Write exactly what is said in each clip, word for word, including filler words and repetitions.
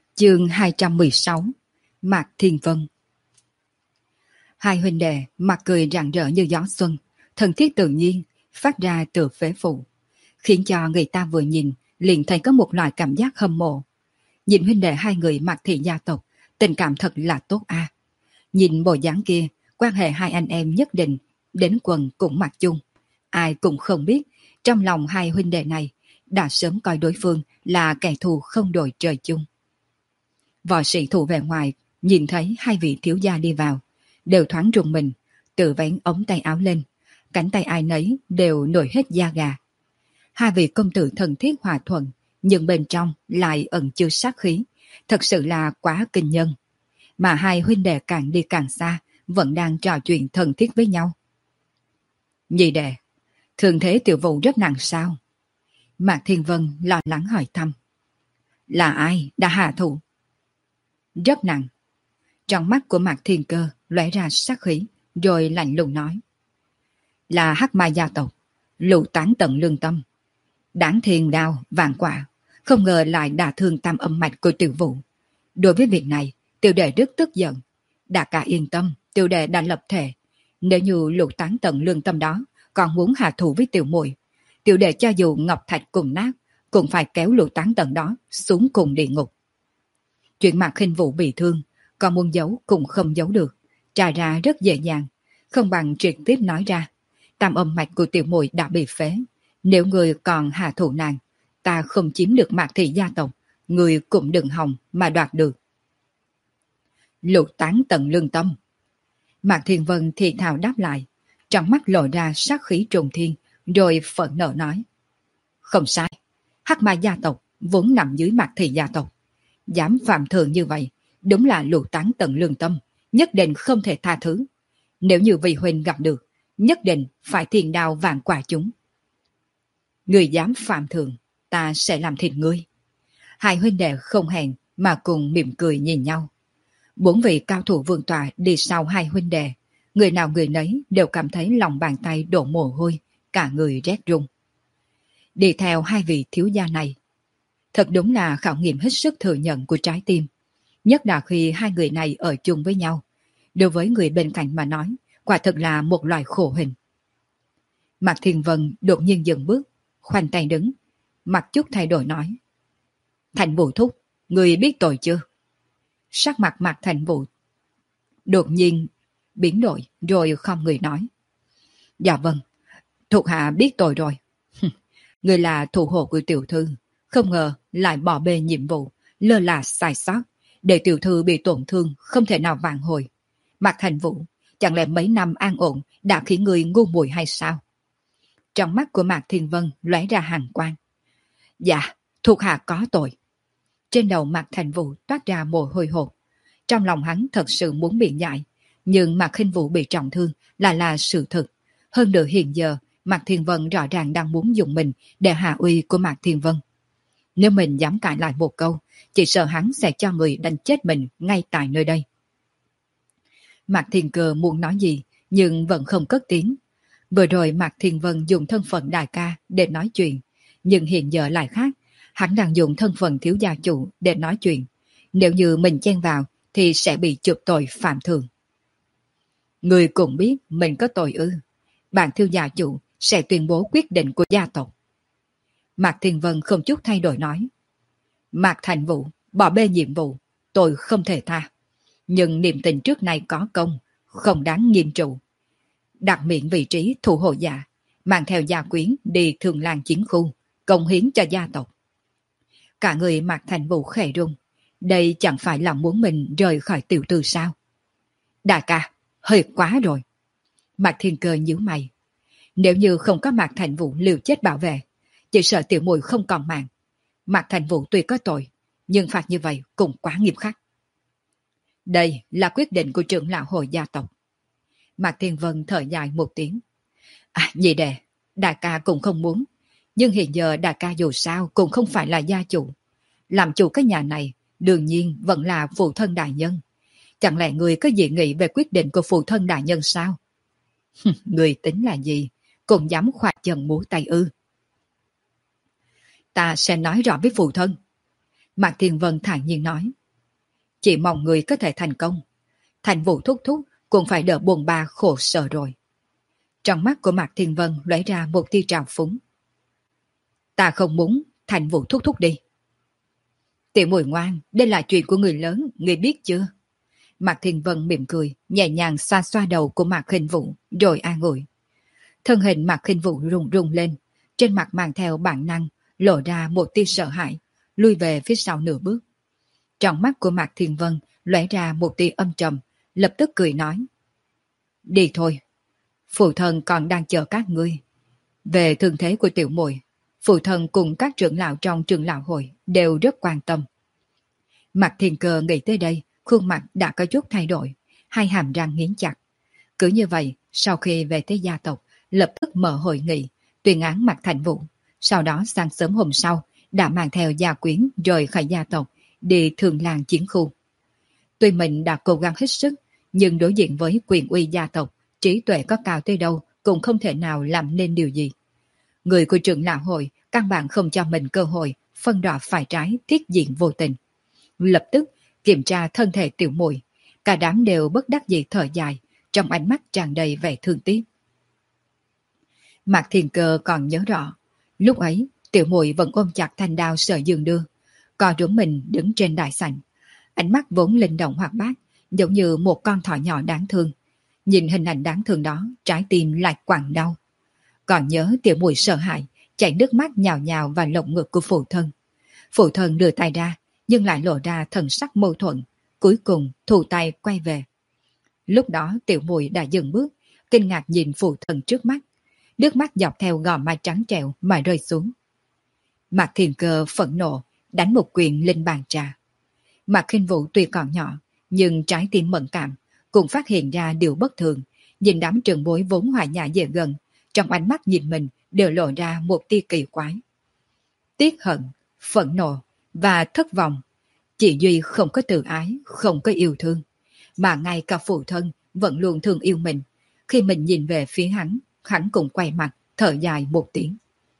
Chương hai trăm mười sáu. Mạc Thiên Vân. Hai huynh đệ mặt cười rạng rỡ như gió xuân, thân thiết tự nhiên, phát ra từ phế phủ, khiến cho người ta vừa nhìn liền thấy có một loại cảm giác hâm mộ. Nhìn huynh đệ hai người Mạc thị gia tộc, tình cảm thật là tốt a. Nhìn bộ dáng kia, quan hệ hai anh em nhất định đến quần cũng mặc chung. Ai cũng không biết, trong lòng hai huynh đệ này đã sớm coi đối phương là kẻ thù không đội trời chung. Võ sĩ thủ vệ ngoài nhìn thấy hai vị thiếu gia đi vào, đều thoáng rùng mình, tự vén ống tay áo lên, cánh tay ai nấy đều nổi hết da gà. Hai vị công tử thân thiết hòa thuận, nhưng bên trong lại ẩn chứa sát khí, thật sự là quá kinh nhân. Mà hai huynh đệ càng đi càng xa, vẫn đang trò chuyện thân thiết với nhau. Nhị đệ, thường thế tiểu vụ rất nặng sao? Mạc Thiên Vân lo lắng hỏi thăm. Là ai đã hạ thủ? Rất nặng. Trong mắt của Mạc Thiên Cơ lóe ra sát khí, rồi lạnh lùng nói. Là Hắc Ma gia tộc, lũ tán tận lương tâm. Đáng thiên đao, vạn quả, không ngờ lại đả thương tam âm mạch của tiểu vụ. Đối với việc này, tiểu đệ rất tức giận. Đại ca yên tâm, tiểu đệ đã lập thể. Nếu như lũ tán tận lương tâm đó còn muốn hạ thủ với tiểu muội, tiểu đệ cho dù ngọc thạch cùng nát, cũng phải kéo lũ tán tận đó xuống cùng địa ngục. Chuyện Mạc Khinh Vũ bị thương, còn muốn giấu cũng không giấu được, trải ra rất dễ dàng, không bằng trực tiếp nói ra. Tam âm mạch của tiểu muội đã bị phế, nếu người còn hạ thủ nàng, ta không chiếm được Mạc thị gia tộc, người cũng đừng hòng mà đoạt được. Lục tán tận lương tâm. Mạc Thiên Vân thì thào đáp lại, trong mắt lộ ra sát khí trùng thiên, rồi phẫn nộ nói. Không sai, Hắc Ma gia tộc vốn nằm dưới Mạc thị gia tộc. Dám phạm thường như vậy, đúng là lục tán tận lương tâm, nhất định không thể tha thứ. Nếu như vị huynh gặp được, nhất định phải thiên đao vạn quả chúng. Người dám phạm thường, ta sẽ làm thịt ngươi. Hai huynh đệ không hẹn mà cùng mỉm cười nhìn nhau. Bốn vị cao thủ vương tọa đi sau hai huynh đệ, người nào người nấy đều cảm thấy lòng bàn tay đổ mồ hôi, cả người rét run. Đi theo hai vị thiếu gia này, thật đúng là khảo nghiệm hết sức thừa nhận của trái tim. Nhất là khi hai người này ở chung với nhau, đối với người bên cạnh mà nói, quả thật là một loại khổ hình. Mạc Thiên Vân đột nhiên dừng bước, khoanh tay đứng, mặt chút thay đổi nói. Thành Vũ thúc, người biết tội chưa? Sắc mặt Mạc Thành Vũ đột nhiên biến đổi, rồi không người nói. Dạ vâng, thuộc hạ biết tội rồi. Người là thủ hộ của tiểu thư, không ngờ lại bỏ bê nhiệm vụ, lơ là sai sót, để tiểu thư bị tổn thương không thể nào vãn hồi. Mạc Thành Vũ, chẳng lẽ mấy năm an ổn đã khiến người ngu muội hay sao? Trong mắt của Mạc Thiên Vân lóe ra hàn quang. Dạ, thuộc hạ có tội. Trên đầu Mạc Thành Vũ toát ra mồ hôi hột. Trong lòng hắn thật sự muốn biện giải, nhưng Mạc Khinh Vũ bị trọng thương là là sự thật. Hơn nữa hiện giờ, Mạc Thiên Vân rõ ràng đang muốn dùng mình để hạ uy của Mạc Thiên Vân. Nếu mình dám cãi lại một câu, chỉ sợ hắn sẽ cho người đánh chết mình ngay tại nơi đây. Mạc Thiên Cơ muốn nói gì, nhưng vẫn không cất tiếng. Vừa rồi Mạc Thiên Vân dùng thân phận đại ca để nói chuyện, nhưng hiện giờ lại khác. Hắn đang dùng thân phận thiếu gia chủ để nói chuyện. Nếu như mình chen vào, thì sẽ bị chụp tội phạm thường. Người cũng biết mình có tội ư. Bạn thiếu gia chủ sẽ tuyên bố quyết định của gia tộc. Mạc Thiên Vân không chút thay đổi nói. Mạc Thành Vũ bỏ bê nhiệm vụ, tôi không thể tha. Nhưng niềm tình trước nay có công, không đáng nghiêm trụ. Đặt miệng vị trí thủ hộ giả, mang theo gia quyến đi thường làng chiến khu, công hiến cho gia tộc. Cả người Mạc Thành Vũ khẽ run. Đây chẳng phải là muốn mình rời khỏi tiểu tư sao? Đại ca, hơi quá rồi. Mạc Thiên Cơ nhíu mày. Nếu như không có Mạc Thành Vũ liều chết bảo vệ, chỉ sợ tiểu muội không còn mạng. Mạc Thành Vũ tuy có tội, nhưng phạt như vậy cũng quá nghiêm khắc. Đây là quyết định của trưởng lão hội gia tộc. Mạc Thiên Vân thở dài một tiếng. À, nhị đệ, đại ca cũng không muốn. Nhưng hiện giờ đại ca dù sao cũng không phải là gia chủ. Làm chủ cái nhà này, đương nhiên vẫn là phụ thân đại nhân. Chẳng lẽ người có dị nghị về quyết định của phụ thân đại nhân sao? Người tính là gì? Cũng dám khoa chân múa tay ư? Ta sẽ nói rõ với phụ thân. Mạc Thiên Vân thản nhiên nói. Chỉ mong người có thể thành công. Thành Vũ thúc thúc cũng phải đỡ buồn ba khổ sở rồi. Trong mắt của Mạc Thiên Vân lóe ra một tia trào phúng. Ta không muốn Thành Vũ thúc thúc đi. Tiểu Mùi ngoan, đây là chuyện của người lớn, người biết chưa? Mạc Thiên Vân mỉm cười, nhẹ nhàng xoa xoa đầu của Mạc Khinh Vũ, rồi an ủi. Thân hình Mạc Khinh Vũ rung rung lên, trên mặt mang theo bản năng, lộ ra một tia sợ hãi, lui về phía sau nửa bước. Trong mắt của Mạc Thiên Vân lóe ra một tia âm trầm, lập tức cười nói. Đi thôi, phụ thân còn đang chờ các ngươi. Về thương thế của tiểu muội, phụ thân cùng các trưởng lão trong trưởng lão hội đều rất quan tâm. Mạc Thiên Cơ nghĩ tới đây, khuôn mặt đã có chút thay đổi, hai hàm răng nghiến chặt. Cứ như vậy, sau khi về tới gia tộc, lập tức mở hội nghị, tuyên án Mạc Thành Vũ. Sau đó sáng sớm hôm sau, đã mang theo gia quyến rời khỏi gia tộc, đi thường làng chiến khu. Tuy mình đã cố gắng hết sức, nhưng đối diện với quyền uy gia tộc, trí tuệ có cao tới đâu cũng không thể nào làm nên điều gì. Người của trưởng lão hội căn bản không cho mình cơ hội phân rõ phải trái, thiết diện vô tình. Lập tức kiểm tra thân thể tiểu muội, cả đám đều bất đắc dĩ thở dài, trong ánh mắt tràn đầy vẻ thương tiếc. Mạc Thiên Cơ còn nhớ rõ, lúc ấy tiểu muội vẫn ôm chặt thanh đao Sở Dương đưa, co rúm mình đứng trên đại sảnh, ánh mắt vốn linh động hoạt bát, giống như một con thỏ nhỏ đáng thương. Nhìn hình ảnh đáng thương đó, trái tim lại quặn đau. Còn nhớ tiểu muội sợ hãi, chảy nước mắt nhào nhào vào lồng ngực của phụ thân. Phụ thân đưa tay ra, nhưng lại lộ ra thần sắc mâu thuẫn, cuối cùng thu tay quay về. Lúc đó tiểu muội đã dừng bước, kinh ngạc nhìn phụ thân trước mắt, nước mắt dọc theo gò má trắng trẻo mà rơi xuống. Mạc Thiên Cơ phẫn nộ, đánh một quyền lên bàn trà. Mạc Khinh Vũ tuy còn nhỏ, nhưng trái tim mẫn cảm, cũng phát hiện ra điều bất thường, nhìn đám trường bối vốn hòa nhã dễ gần, trong ánh mắt nhìn mình đều lộ ra một tia kỳ quái. Tiếc hận, phẫn nộ và thất vọng. Chỉ duy không có tự ái, không có yêu thương, mà ngay cả phụ thân vẫn luôn thương yêu mình. Khi mình nhìn về phía hắn, hắn cũng quay mặt, thở dài một tiếng.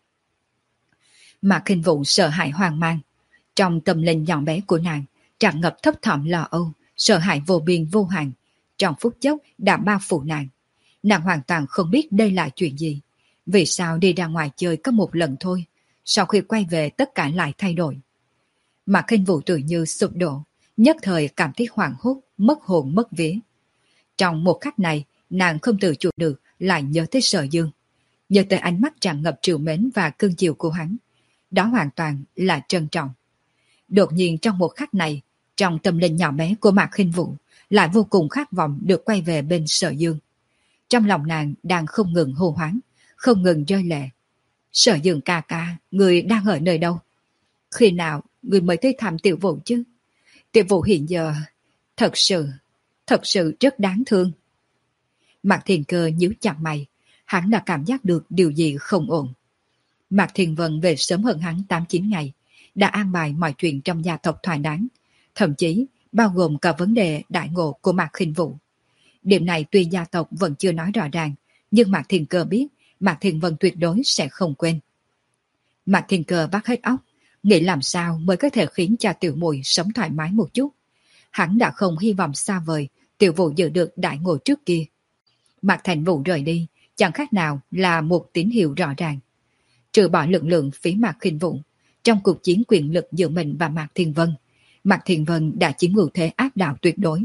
Mạc Khinh Vũ sợ hãi hoang mang. Trong tâm linh nhỏ bé của nàng, tràn ngập thấp thỏm lo âu, sợ hãi vô biên vô hạn, trong phút chốc đã bao phủ nàng. Nàng hoàn toàn không biết đây là chuyện gì. Vì sao đi ra ngoài chơi có một lần thôi, sau khi quay về tất cả lại thay đổi. Mạc Khinh Vũ tự như sụp đổ, nhất thời cảm thấy hoảng hốt, mất hồn mất vía. Trong một khắc này, nàng không tự chủ được lại nhớ tới Sở Dương, nhớ tới ánh mắt tràn ngập trìu mến và cưng chiều của hắn. Đó hoàn toàn là trân trọng. Đột nhiên trong một khắc này, trong tâm linh nhỏ bé của Mạc Khinh Vũ lại vô cùng khát vọng được quay về bên Sở Dương. Trong lòng nàng đang không ngừng hô hoáng, không ngừng rơi lệ. Sở Dương ca ca, người đang ở nơi đâu? Khi nào người mới tới thăm Tiểu Vũ chứ? Tiểu Vũ hiện giờ thật sự, thật sự rất đáng thương. Mạc Thiên Cơ nhíu chặt mày, hắn đã cảm giác được điều gì không ổn. Mạc Thiên Vân về sớm hơn hắn tám chín ngày, đã an bài mọi chuyện trong gia tộc thỏa đáng, thậm chí bao gồm cả vấn đề đại ngộ của Mạc Khinh Vũ. Điểm này tuy gia tộc vẫn chưa nói rõ ràng, nhưng Mạc Thiên Cơ biết Mạc Thiên Vân tuyệt đối sẽ không quên. Mạc Thiên Cơ bắt hết óc, nghĩ làm sao mới có thể khiến cho tiểu muội sống thoải mái một chút. Hắn đã không hy vọng xa vời tiểu Vũ giữ được đại ngộ trước kia. Mạc Thành Vũ rời đi chẳng khác nào là một tín hiệu rõ ràng. Trừ bỏ lực lượng phía Mạc Khinh Vũ, trong cuộc chiến quyền lực giữa mình và Mạc Thiên Vân, Mạc Thiên Vân đã chiếm ưu thế áp đảo tuyệt đối.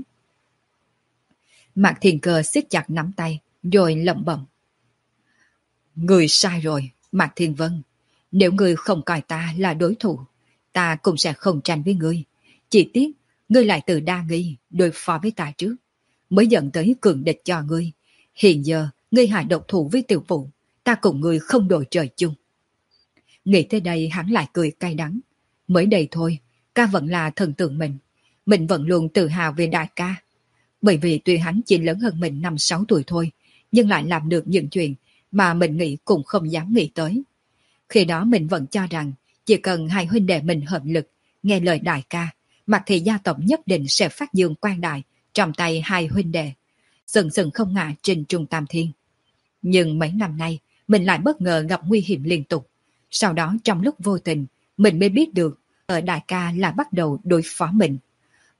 Mạc Thiên Cơ siết chặt nắm tay, rồi lẩm bẩm. Người sai rồi, Mạc Thiên Vân. Nếu ngươi không coi ta là đối thủ, ta cũng sẽ không tranh với ngươi. Chỉ tiếc, ngươi lại tự đa nghi, đối phó với ta trước, mới dẫn tới cường địch cho ngươi. Hiện giờ, ngươi hại độc thủ với Tiểu Vũ, ta cùng ngươi không đội trời chung. Nghĩ tới đây hắn lại cười cay đắng. Mới đây thôi, ca vẫn là thần tượng mình. Mình vẫn luôn tự hào về đại ca. Bởi vì tuy hắn chỉ lớn hơn mình năm sáu tuổi thôi, nhưng lại làm được những chuyện mà mình nghĩ cũng không dám nghĩ tới. Khi đó mình vẫn cho rằng chỉ cần hai huynh đệ mình hợp lực, nghe lời đại ca, mặt thì gia tộc nhất định sẽ phát dương quang đại trong tay hai huynh đệ, sừng sừng không ngã trên trung tam thiên. Nhưng mấy năm nay, mình lại bất ngờ gặp nguy hiểm liên tục. Sau đó trong lúc vô tình, mình mới biết được ở đại ca là bắt đầu đối phó mình.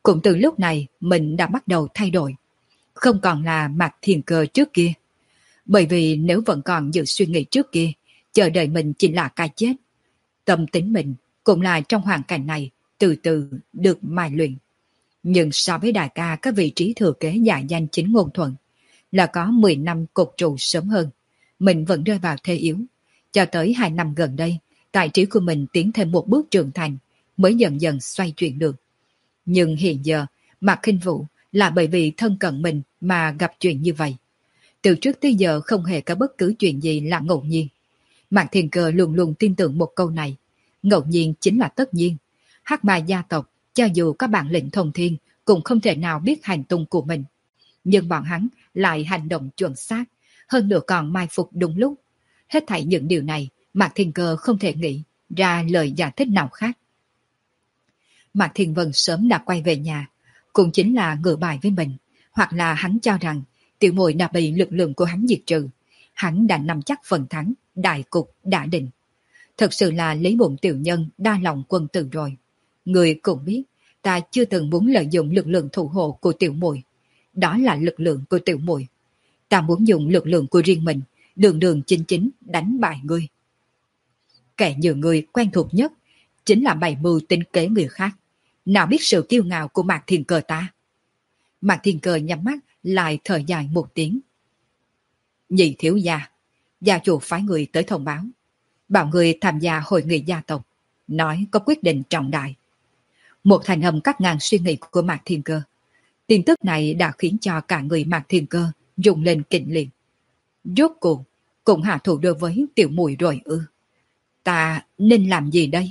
Cũng từ lúc này mình đã bắt đầu thay đổi, không còn là Mạc Thiên Cơ trước kia. Bởi vì nếu vẫn còn giữ suy nghĩ trước kia, chờ đợi mình chỉ là cái chết. Tâm tính mình cũng là trong hoàn cảnh này từ từ được mài luyện. Nhưng so với đại ca các vị trí thừa kế giả danh chính ngôn thuận, là có mười năm cột trụ sớm hơn, mình vẫn rơi vào thế yếu. Cho tới hai năm gần đây, tài trí của mình tiến thêm một bước trưởng thành, mới dần dần xoay chuyển được. Nhưng hiện giờ, Mạc Khinh Vũ là bởi vì thân cận mình mà gặp chuyện như vậy. Từ trước tới giờ không hề có bất cứ chuyện gì là ngẫu nhiên. Mạc Thiên Cơ luôn luôn tin tưởng một câu này. Ngẫu nhiên chính là tất nhiên. Hắc Ma gia tộc, cho dù có bản lĩnh thông thiên, cũng không thể nào biết hành tung của mình. Nhưng bọn hắn lại hành động chuẩn xác, hơn nữa còn mai phục đúng lúc. Hết thảy những điều này, Mạc Thiên Cơ không thể nghĩ ra lời giải thích nào khác. Mạc Thiên Vân sớm đã quay về nhà, cũng chính là ngửa bài với mình, hoặc là hắn cho rằng tiểu muội đã bị lực lượng của hắn diệt trừ, hắn đã nắm chắc phần thắng, đại cục đã định. Thật sự là lấy bụng tiểu nhân đa lòng quân tử rồi. Người cũng biết, ta chưa từng muốn lợi dụng lực lượng thủ hộ của tiểu muội, đó là lực lượng của tiểu muội. Ta muốn dùng lực lượng của riêng mình, đường đường chính chính đánh bại ngươi. Kẻ như người quen thuộc nhất chính là bày mưu tính kế người khác, nào biết sự kiêu ngạo của Mạc Thiên Cơ ta. Mạc Thiên Cơ nhắm mắt lại thở dài một tiếng. Nhị thiếu gia, gia chủ phái người tới thông báo, bảo người tham gia hội nghị gia tộc, nói có quyết định trọng đại. Một thành âm cắt ngang suy nghĩ của Mạc Thiên Cơ. Tin tức này đã khiến cho cả người Mạc Thiên Cơ rung lên kinh liền. Rốt cuộc cũng hạ thủ đối với tiểu muội rồi ư? Ta nên làm gì đây?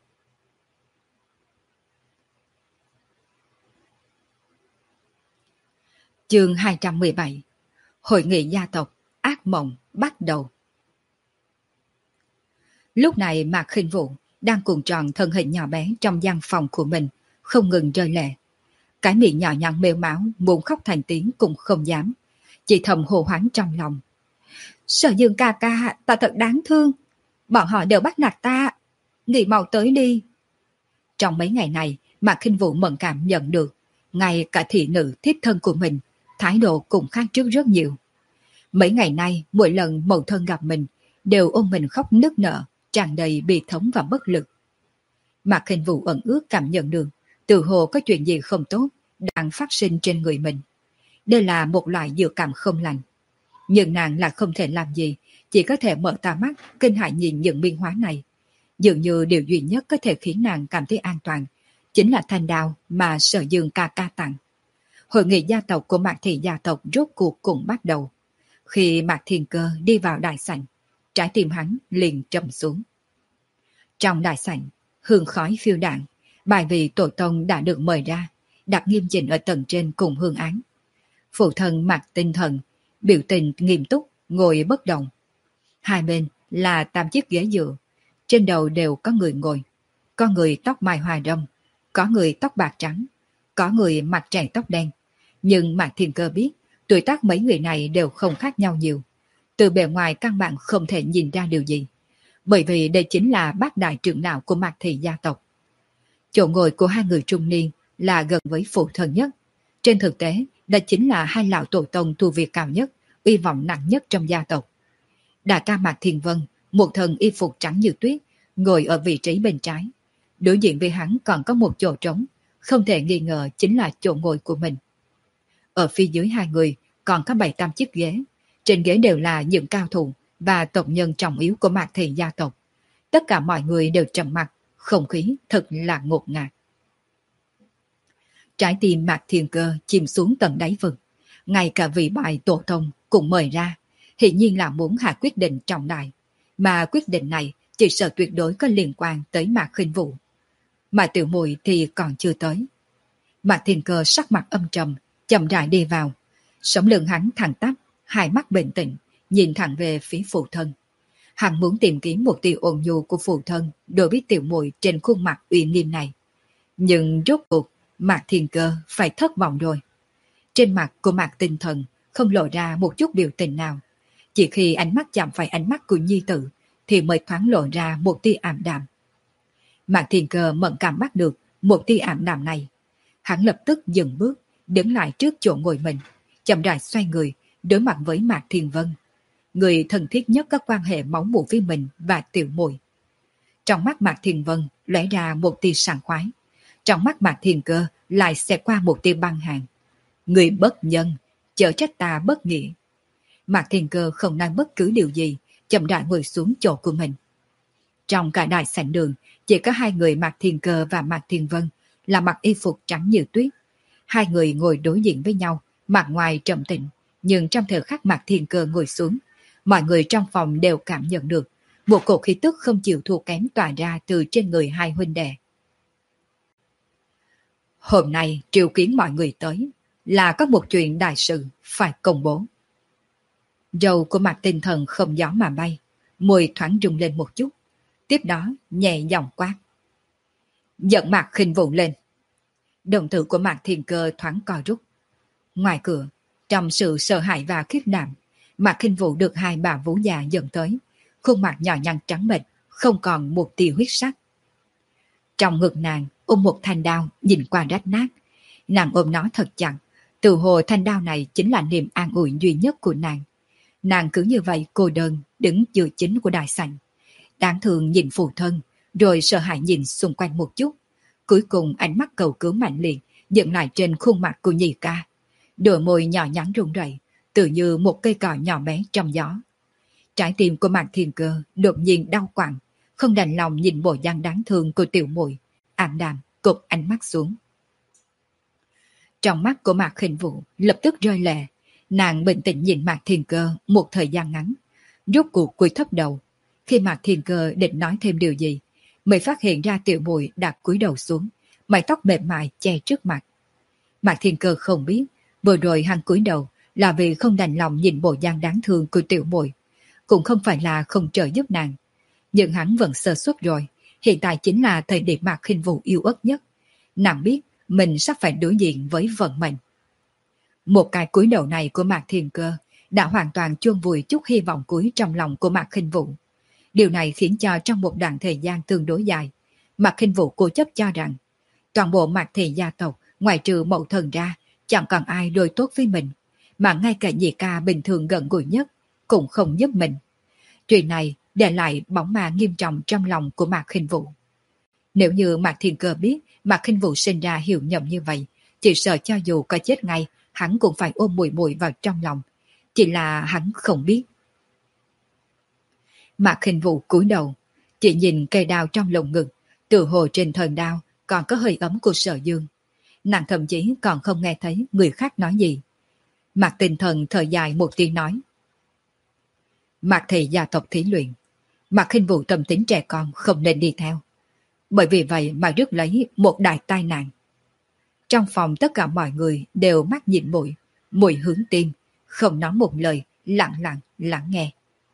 Chương hai trăm mười bảy. Hội nghị gia tộc, ác mộng bắt đầu. Lúc này Mạc Khinh Vũ đang cuộn tròn thân hình nhỏ bé trong gian phòng của mình, không ngừng rơi lệ. Cái miệng nhỏ nhắn mếu máu muốn khóc thành tiếng cũng không dám, chỉ thầm hồ hoáng trong lòng. Sở Dương ca ca, ta thật đáng thương, bọn họ đều bắt nạt ta, nghỉ mau tới đi. Trong mấy ngày này, Mạc Khinh Vũ mẫn cảm nhận được, ngay cả thị nữ thiếp thân của mình, thái độ cũng khác trước rất nhiều. Mấy ngày nay, mỗi lần mẫu thân gặp mình, đều ôm mình khóc nức nở, tràn đầy bi thống và bất lực. Mạc Khinh Vũ ẩn ước cảm nhận được, tự hồ có chuyện gì không tốt đang phát sinh trên người mình. Đây là một loại dự cảm không lành. Nhưng nàng là không thể làm gì, chỉ có thể mở to mắt, kinh hãi nhìn những biến hóa này. Dường như điều duy nhất có thể khiến nàng cảm thấy an toàn, chính là thanh đao mà Sở Dương ca ca tặng. Hội nghị gia tộc của Mạc Thị gia tộc rốt cuộc cũng bắt đầu. Khi Mạc Thiên Cơ đi vào đại sảnh, trái tim hắn liền trầm xuống. Trong đại sảnh, hương khói phiêu đạn, bài vị tổ tông đã được mời ra, đặt nghiêm chỉnh ở tầng trên cùng hương án. Phụ thân Mạc Tinh Thần, biểu tình nghiêm túc, ngồi bất động. Hai bên là tám chiếc ghế dựa, trên đầu đều có người ngồi. Có người tóc mai hoa râm, có người tóc bạc trắng, có người mặt trẻ tóc đen. Nhưng Mạc Thiên Cơ biết, tuổi tác mấy người này đều không khác nhau nhiều. Từ bề ngoài căn bản không thể nhìn ra điều gì. Bởi vì đây chính là bác đại trưởng lão của Mạc Thị gia tộc. Chỗ ngồi của hai người trung niên là gần với phụ thân nhất. Trên thực tế, đó chính là hai lão tổ tông tu vi cao nhất, uy vọng nặng nhất trong gia tộc. Đại ca Mạc Thiên Vân, một thân y phục trắng như tuyết, ngồi ở vị trí bên trái. Đối diện với hắn còn có một chỗ trống, không thể nghi ngờ chính là chỗ ngồi của mình. Ở phía dưới hai người còn có bảy tám chiếc ghế. Trên ghế đều là những cao thủ và tộc nhân trọng yếu của Mạc Thị gia tộc. Tất cả mọi người đều trầm mặc, không khí thật là ngột ngạt. Trái tim Mạc Thiên Cơ chìm xuống tận đáy vực. Ngay cả vị bài tổ tông cũng mời ra, hiển nhiên là muốn hạ quyết định trọng đại. Mà quyết định này chỉ sợ tuyệt đối có liên quan tới Mạc Khinh Vũ. Mà tiểu muội thì còn chưa tới. Mạc Thiên Cơ sắc mặt âm trầm, chậm rãi đi vào. Sống lưng hắn thẳng tắp, hai mắt bình tĩnh, nhìn thẳng về phía phụ thân. Hắn muốn tìm kiếm một tia ôn nhu của phụ thân đối với tiểu muội trên khuôn mặt uy nghiêm này. Nhưng rốt cuộc, Mạc Thiên Cơ phải thất vọng rồi. Trên mặt của Mạc Tinh Thần không lộ ra một chút biểu tình nào. Chỉ khi ánh mắt chạm phải ánh mắt của nhi tử thì mới thoáng lộ ra một tia ảm đạm. Mạc Thiên Cơ mẫn cảm bắt được một tia ảm đạm này. Hắn lập tức dừng bước, đứng lại trước chỗ ngồi mình, chậm rãi xoay người, đối mặt với Mạc Thiên Vân, người thân thiết nhất có quan hệ máu mủ với mình và Tiểu Muội. Trong mắt Mạc Thiên Vân lóe ra một tia sảng khoái, trong mắt Mạc Thiên Cơ lại xẹt qua một tia băng hàn. Người bất nhân, chớ trách ta bất nghĩa. Mạc Thiên Cơ không nói bất cứ điều gì, chậm rãi ngồi xuống chỗ của mình. Trong cả đại sảnh đường, chỉ có hai người Mạc Thiên Cơ và Mạc Thiên Vân là mặc y phục trắng như tuyết. Hai người ngồi đối diện với nhau, mặt ngoài trầm tĩnh, nhưng trong thời khắc Mạc Thiên Cơ ngồi xuống, mọi người trong phòng đều cảm nhận được một cổ khí tức không chịu thua kém tỏa ra từ trên người hai huynh đệ. Hôm nay triệu kiến mọi người tới là có một chuyện đại sự phải công bố. Râu của Mạc Tinh Thần không gió mà bay, môi thoáng rung lên một chút, tiếp đó nhẹ giọng quát: Dẫn Mạc Khinh Vũ lên. Đồng tử của Mạc Thiên Cơ thoáng co rút. Ngoài cửa, trong sự sợ hãi và khiếp đảm, Mạc Khinh Vũ được hai bà vũ già dẫn tới, khuôn mặt nhỏ nhắn trắng bệch, không còn một tia huyết sắc. Trong ngực nàng ôm một thanh đao nhìn qua rách nát, nàng ôm nó thật chặt, tự hồ thanh đao này chính là niềm an ủi duy nhất của nàng. Nàng cứ như vậy cô đơn đứng giữa chính của đại sảnh, đáng thương nhìn phụ thân, rồi sợ hãi nhìn xung quanh một chút, cuối cùng ánh mắt cầu cứu mạnh liệt dựng lại trên khuôn mặt của nhị ca, đôi môi nhỏ nhắn run rẩy, tự như một cây cỏ nhỏ bé trong gió. Trái tim của Mạc Thiên Cơ đột nhiên đau quặn, không đành lòng nhìn bộ dáng đáng thương của tiểu muội, ảm đạm cụp ánh mắt xuống. Trong mắt của Mạc Khinh Vũ lập tức rơi lệ, nàng bình tĩnh nhìn Mạc Thiên Cơ một thời gian ngắn, rốt cuộc cúi thấp đầu. Khi Mạc Thiên Cơ định nói thêm điều gì, mới phát hiện ra tiểu muội đã cúi đầu xuống, mái tóc mềm mại che trước mặt. Mạc Thiên Cơ không biết, vừa rồi hắn cúi đầu là vì không đành lòng nhìn bộ dáng đáng thương của tiểu muội, cũng không phải là không trợ giúp nàng. Nhưng hắn vẫn sơ suất rồi, hiện tại chính là thời điểm Mạc Khinh Vũ yêu ớt nhất. Nàng biết mình sắp phải đối diện với vận mệnh. Một cái cúi đầu này của Mạc Thiên Cơ đã hoàn toàn chôn vùi chút hy vọng cuối trong lòng của Mạc Khinh Vũ. Điều này khiến cho trong một đoạn thời gian tương đối dài, Mạc Khinh Vũ cố chấp cho rằng toàn bộ Mạc thị gia tộc ngoài trừ mẫu thần ra chẳng còn ai đối tốt với mình, mà ngay cả nhị ca bình thường gần gũi nhất cũng không giúp mình. Chuyện này để lại bóng ma nghiêm trọng trong lòng của Mạc Khinh Vũ. Nếu như Mạc Thiên Cơ biết Mạc Khinh Vũ sinh ra hiểu nhầm như vậy, chỉ sợ cho dù có chết ngay, hắn cũng phải ôm mùi mùi vào trong lòng. Chỉ là hắn không biết. Mạc Khinh Vũ cúi đầu, chỉ nhìn cây đao trong lồng ngực, tự hồ trên thân đao còn có hơi ấm của Sở Dương. Nàng thậm chí còn không nghe thấy người khác nói gì. Mạc Tinh Thần thở dài một tiếng nói: Mạc thị gia tộc thí luyện, Mạc Khinh Vũ tâm tính trẻ con không nên đi theo. Bởi vì vậy mà rước lấy một đại tai nạn. Trong phòng tất cả mọi người đều mắt nhìn mũi, mũi hướng tim, không nói một lời, lặng lặng lắng nghe.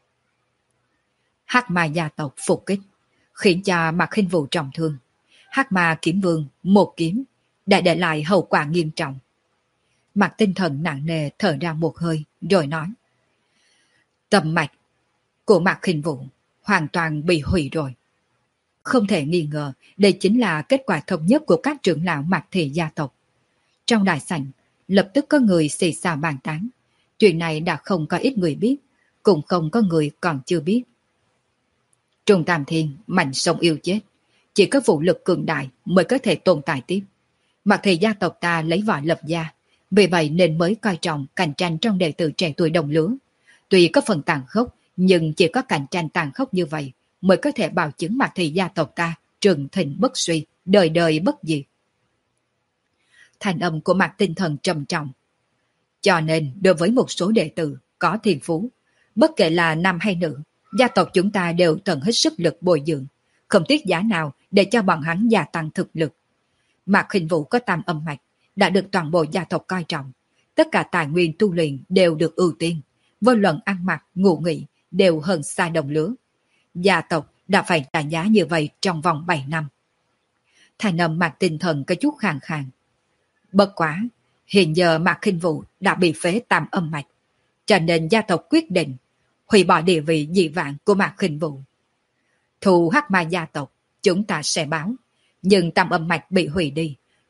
Hắc Ma gia tộc phục kích, khiến cho Mạc Khinh Vũ trọng thương. Hắc Ma kiếm vương một kiếm đã để lại hậu quả nghiêm trọng. Mạc Tinh Thần nặng nề thở ra một hơi rồi nói: Tâm mạch của Mạc Khinh Vũ hoàn toàn bị hủy rồi. Không thể nghi ngờ đây chính là kết quả thống nhất của các trưởng lão Mạc thị gia tộc. Trong đại sảnh lập tức có người xì xào bàn tán. Chuyện này đã không có ít người biết, cũng không có người còn chưa biết. Trùng Tam Thiên mạnh sống yêu chết, chỉ có vũ lực cường đại mới có thể tồn tại tiếp. Mạc thị gia tộc ta lấy võ lập gia, vì vậy nên mới coi trọng cạnh tranh trong đệ tử trẻ tuổi đồng lứa. Tuy có phần tàn khốc, nhưng chỉ có cạnh tranh tàn khốc như vậy mới có thể bảo chứng Mạc thị gia tộc ta trường thịnh bất suy, đời đời bất diệt. Thành âm của Mạc Tinh Thần trầm trọng. Cho nên đối với một số đệ tử có thiên phú, bất kể là nam hay nữ, gia tộc chúng ta đều tận hết sức lực bồi dưỡng, không tiếc giá nào để cho bọn hắn gia tăng thực lực. Mạc Khinh Vũ có tam âm mạch, đã được toàn bộ gia tộc coi trọng. Tất cả tài nguyên tu luyện đều được ưu tiên, vô luận ăn mặc, ngủ nghỉ đều hơn xa đồng lứa. Gia tộc đã phải trả giá như vậy trong vòng bảy năm. Thành âm Mạc Tinh Thần có chút khàn khàn. Bất quá, hiện giờ Mạc Khinh Vũ đã bị phế tam âm mạch, cho nên gia tộc quyết định hủy bỏ địa vị dị vãng của Mạc Khinh Vũ. Thù Hắc Ma gia tộc chúng ta sẽ báo, nhưng tam âm mạch bị hủy đi,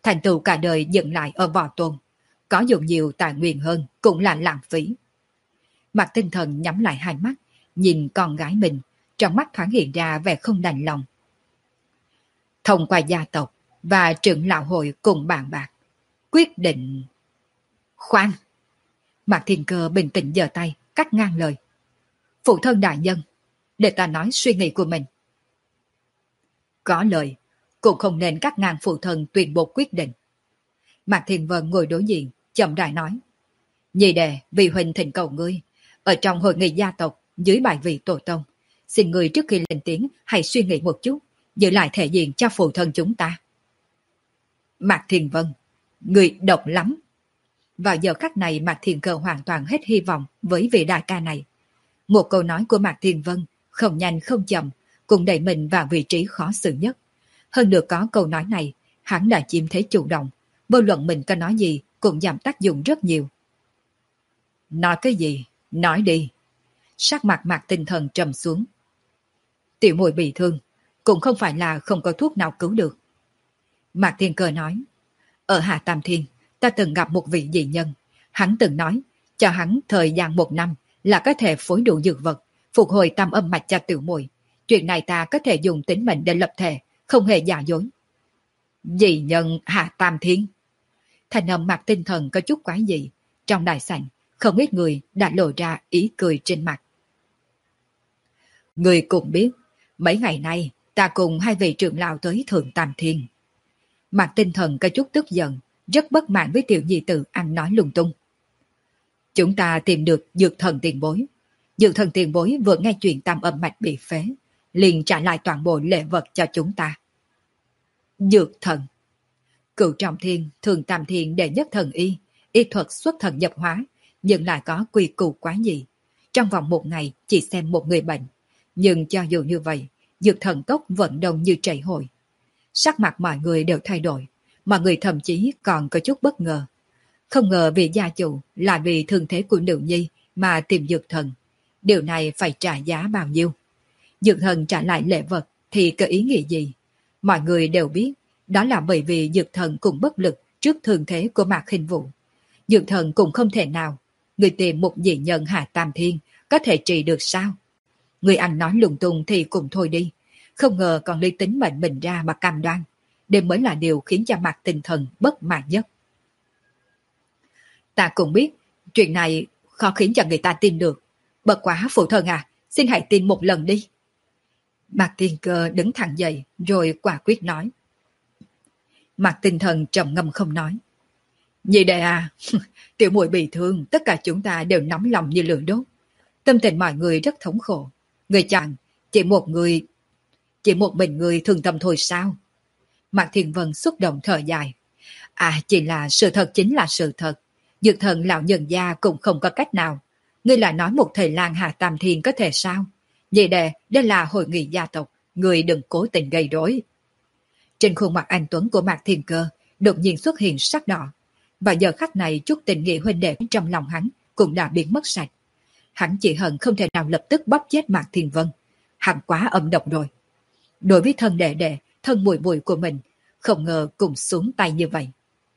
thành tựu cả đời dừng lại ở võ tôn, có dùng nhiều tài nguyên hơn cũng là lãng phí. Mạc Tinh Thần nhắm lại hai mắt, nhìn con gái mình, trong mắt thoáng hiện ra vẻ không đành lòng. Thông qua gia tộc và trưởng lão hội cùng bàn bạc, quyết định... Khoan! Mạc Thiên Cơ bình tĩnh giơ tay, cắt ngang lời. Phụ thân đại nhân, để ta nói suy nghĩ của mình. Có lời, cũng không nên cắt ngang phụ thân tuyên bố quyết định. Mạc Thiên Vân ngồi đối diện, chậm rãi nói. Nhị đệ, vì huynh thỉnh cầu ngươi, ở trong hội nghị gia tộc, dưới bài vị tổ tông, xin ngươi trước khi lên tiếng hãy suy nghĩ một chút, giữ lại thể diện cho phụ thân chúng ta. Mạc Thiên Vân, ngươi độc lắm. Vào giờ khắc này Mạc Thiên Cơ hoàn toàn hết hy vọng với vị đại ca này. Một câu nói của Mạc Thiên Vân, không nhanh không chậm, cũng đẩy mình vào vị trí khó xử nhất. Hơn được có câu nói này, hắn đã chiếm thế chủ động, vô luận mình có nói gì cũng giảm tác dụng rất nhiều. Nói cái gì? Nói đi. Sắc mặt Mạc Tinh Thần trầm xuống. Tiểu muội bị thương, cũng không phải là không có thuốc nào cứu được. Mạc Thiên Cơ nói, ở Hạ Tam Thiên, ta từng gặp một vị dị nhân. Hắn từng nói, cho hắn thời gian một năm là có thể phối đủ dược vật, phục hồi tam âm mạch cho tiểu muội. Chuyện này ta có thể dùng tính mệnh để lập thể, không hề giả dối. Dị nhân Hạ Tam Thiên. Thành âm Mạc Tinh Thần có chút quái dị. Trong đại sảnh, không ít người đã lộ ra ý cười trên mặt. Người cũng biết, mấy ngày nay ta cùng hai vị trưởng lão tới Thượng Tam Thiên. Mạc Tinh Thần có chút tức giận, rất bất mãn với tiểu nhi tử ăn nói lung tung. Chúng ta tìm được dược thần tiền bối. Dược thần tiền bối vừa nghe chuyện tam âm mạch bị phế, liền trả lại toàn bộ lễ vật cho chúng ta. Dược thần. Cửu Trọng Thiên, Thường Tam Thiên đệ nhất thần y, y thuật xuất thần nhập hóa, nhưng lại có quy củ quá gì. Trong vòng một ngày chỉ xem một người bệnh. Nhưng cho dù như vậy, dược thần cốc vẫn đông như chảy hội. Sắc mặt mọi người đều thay đổi, mọi người thậm chí còn có chút bất ngờ. Không ngờ vì gia chủ là vì thương thế của nữ nhi mà tìm dược thần. Điều này phải trả giá bao nhiêu? Dược thần trả lại lễ vật thì có ý nghĩa gì? Mọi người đều biết, đó là bởi vì dược thần cũng bất lực trước thương thế của Mạc Khinh Vũ. Dược thần cũng không thể nào. Người tìm một dị nhân Hạ Tam Thiên có thể trị được sao? Người ăn nói lung tung thì cũng thôi đi. Không ngờ còn lấy tính mệnh mình ra mà cam đoan. Đây mới là điều khiến cho Mạc Tinh Thần bất mãn nhất. Ta cũng biết, chuyện này khó khiến cho người ta tin được. Bất quá phụ thân à, xin hãy tin một lần đi. Mạc Thiên Cơ đứng thẳng dậy rồi quả quyết nói. Mạc Tinh Thần trầm ngâm không nói. Nhị đệ à, tiểu muội bị thương, tất cả chúng ta đều nóng lòng như lửa đốt. Tâm tình mọi người rất thống khổ. Người chàng, chỉ một người, chỉ một mình người thương tâm thôi sao? Mạc Thiên Vân xúc động thở dài. À, chỉ là sự thật chính là sự thật. Dược thần lão nhân gia cũng không có cách nào. Ngươi lại nói một thầy lang Hạ Tam Thiên có thể sao? Nhị đệ, đây là hội nghị gia tộc, ngươi đừng cố tình gây rối. Trên khuôn mặt anh tuấn của Mạc Thiên Cơ đột nhiên xuất hiện sắc đỏ. Và giờ khắc này chút tình nghĩa huynh đệ trong lòng hắn cũng đã biến mất sạch. Hắn chỉ hận không thể nào lập tức bóp chết Mạc Thiên Vân. Hắn quá âm độc rồi. Đối với thân đệ đệ, thân mùi mùi của mình, không ngờ cùng xuống tay như vậy.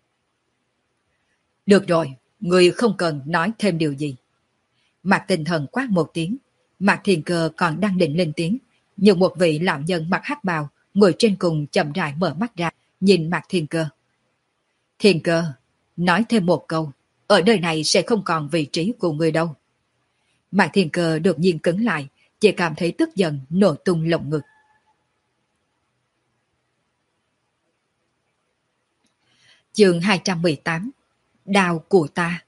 Được rồi, người không cần nói thêm điều gì. Mạc Tinh Thần quát một tiếng. Mạc Thiên Cơ còn đang định lên tiếng, nhưng một vị lão nhân mặc hắc bào ngồi trên cùng chậm rãi mở mắt ra, nhìn Mạc Thiên Cơ. Thiên Cơ, nói thêm một câu, ở đời này sẽ không còn vị trí của người đâu. Mạc Thiên Cơ đột nhiên cứng lại, chỉ cảm thấy tức giận nổ tung lồng ngực. Chương hai trăm mười tám. Đao của ta.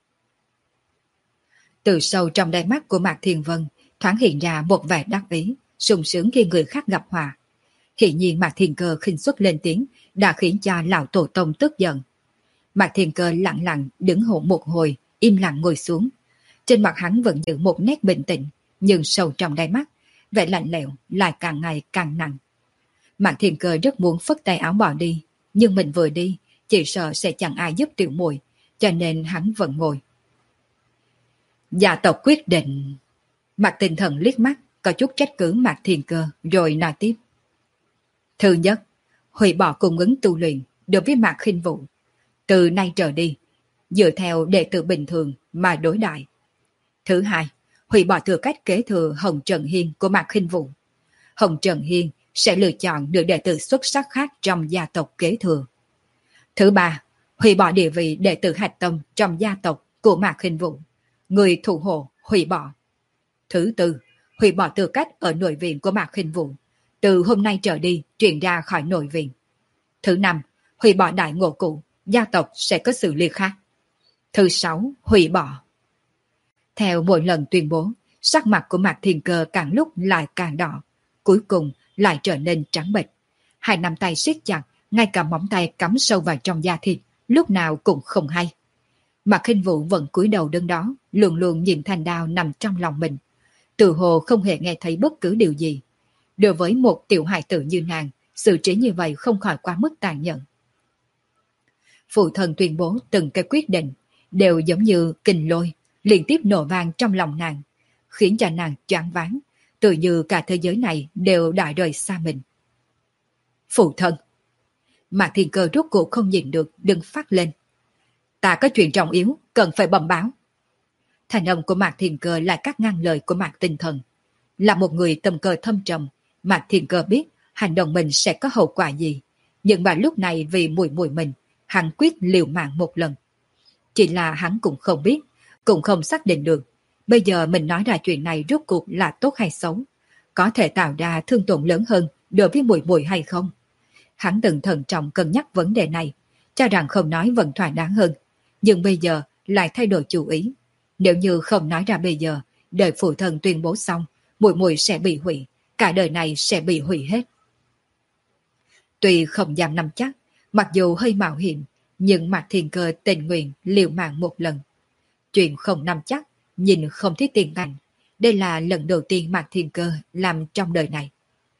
Từ sâu trong đáy mắt của Mạc Thiên Vân thoáng hiện ra một vẻ đắc ý, sung sướng khi người khác gặp hòa. Hiển nhiên Mạc Thiên Cơ khinh suất lên tiếng đã khiến cho lão tổ tông tức giận. Mạc Thiên Cơ lặng lặng đứng hộ một hồi, im lặng ngồi xuống. Trên mặt hắn vẫn giữ một nét bình tĩnh, nhưng sâu trong đáy mắt, vẻ lạnh lẽo lại càng ngày càng nặng. Mạc Thiên Cơ rất muốn phất tay áo bỏ đi, nhưng mình vừa đi, chỉ sợ sẽ chẳng ai giúp tiểu muội, cho nên hắn vẫn ngồi. Gia tộc quyết định. Mạc Tinh Thần liếc mắt, có chút trách cứ Mạc Thiên Cơ, rồi nói tiếp. Thứ nhất, hủy bỏ cung ứng tu luyện, đối với Mạc Khinh Vũ. Từ nay trở đi, dựa theo đệ tử bình thường mà đối đại. Thứ hai, hủy bỏ tư cách kế thừa Hồng Trần Hiên của Mạc Khinh Vũ. Hồng Trần Hiên sẽ lựa chọn được đệ tử xuất sắc khác trong gia tộc kế thừa. Thứ ba, hủy bỏ địa vị đệ tử hạch tâm trong gia tộc của Mạc Khinh Vũ. Người thủ hộ hủy bỏ. Thứ tư, hủy bỏ tư cách ở nội viện của Mạc Khinh Vũ. Từ hôm nay trở đi truyền ra khỏi nội viện. Thứ năm, hủy bỏ đại ngộ cũ, gia tộc sẽ có xử lý khác. Thứ sáu, hủy bỏ. Theo mỗi lần tuyên bố, sắc mặt của Mạc Thiên Cơ càng lúc lại càng đỏ, cuối cùng lại trở nên trắng bệch. Hai nắm tay siết chặt, ngay cả móng tay cắm sâu vào trong da thịt, lúc nào cũng không hay. Mạc Khinh Vũ vẫn cúi đầu đứng đó, luôn luôn nhìn thanh đao nằm trong lòng mình. Tự hồ không hề nghe thấy bất cứ điều gì. Đối với một tiểu hài tử như nàng, xử trí như vậy không khỏi quá mức tàn nhẫn. Phụ thân tuyên bố từng cái quyết định, đều giống như kình lôi, liên tiếp nổ vang trong lòng nàng, khiến cho nàng choáng váng, tự như cả thế giới này đều đã rời xa mình. Phụ thân! Mạc Thiên Cơ rốt cuộc không nhìn được, đừng phát lên. Ta có chuyện trọng yếu, cần phải bẩm báo. Thành âm của Mạc Thiên Cơ lại cắt ngang lời của Mạc Tinh Thần. Là một người tâm cơ thâm trầm, Mạc Thiên Cơ biết hành động mình sẽ có hậu quả gì, nhưng mà lúc này vì mùi mùi mình, hắn quyết liều mạng một lần. Chỉ là hắn cũng không biết, cũng không xác định được, bây giờ mình nói ra chuyện này rốt cuộc là tốt hay xấu, có thể tạo ra thương tổn lớn hơn đối với mùi mùi hay không. Hắn từng thận trọng cân nhắc vấn đề này, cho rằng không nói vẫn thỏa đáng hơn, nhưng bây giờ lại thay đổi chủ ý. Nếu như không nói ra bây giờ, đợi phụ thân tuyên bố xong, mùi mùi sẽ bị hủy, cả đời này sẽ bị hủy hết. Tuy không dám nắm chắc, mặc dù hơi mạo hiểm, nhưng Mạc Thiên Cơ tình nguyện liều mạng một lần. Chuyện không nắm chắc, nhìn không thấy tiền cảnh. Đây là lần đầu tiên Mạc Thiên Cơ làm trong đời này.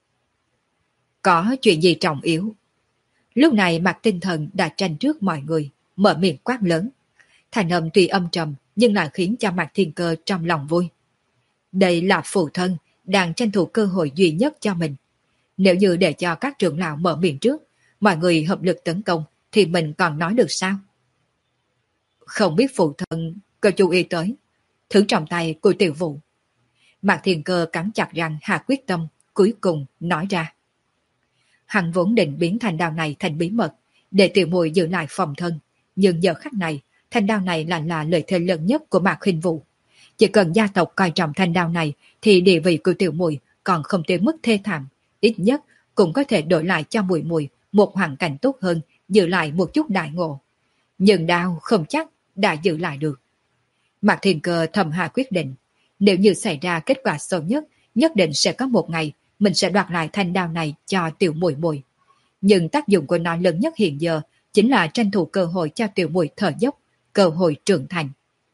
Có chuyện gì trọng yếu? Lúc này Mạc Tinh Thần đã tranh trước mọi người, mở miệng quát lớn. Thành âm tuy âm trầm, nhưng lại khiến cho Mạc Thiên Cơ trong lòng vui. Đây là phụ thân, đang tranh thủ cơ hội duy nhất cho mình. Nếu như để cho các trưởng lão mở miệng trước, mọi người hợp lực tấn công, thì mình còn nói được sao? Không biết phụ thân có chú ý tới thứ trong tay của Tiểu Vũ. Mạc Thiên Cơ cắn chặt răng hạ quyết tâm, cuối cùng nói ra. Hắn vốn định biến thanh đao này thành bí mật, để Tiểu Muội giữ lại phòng thân, nhưng giờ khắc này, thanh đao này lại là lợi thế lớn nhất của Mạc Khinh Vũ. Chỉ cần gia tộc coi trọng thanh đao này, thì địa vị của Tiểu Muội còn không tới mức thê thảm, ít nhất cũng có thể đổi lại cho Muội Muội một hoàn cảnh tốt hơn, giữ lại một chút đại ngộ. Nhưng đao không chắc đã giữ lại được. Mạc Thiên Cơ thầm hạ quyết định, nếu như xảy ra kết quả xấu nhất, nhất định sẽ có một ngày mình sẽ đoạt lại thanh đao này cho Tiểu Muội Muội. Nhưng tác dụng của nó lớn nhất hiện giờ chính là tranh thủ cơ hội cho Tiểu Muội thở dốc, cơ hội trưởng thành.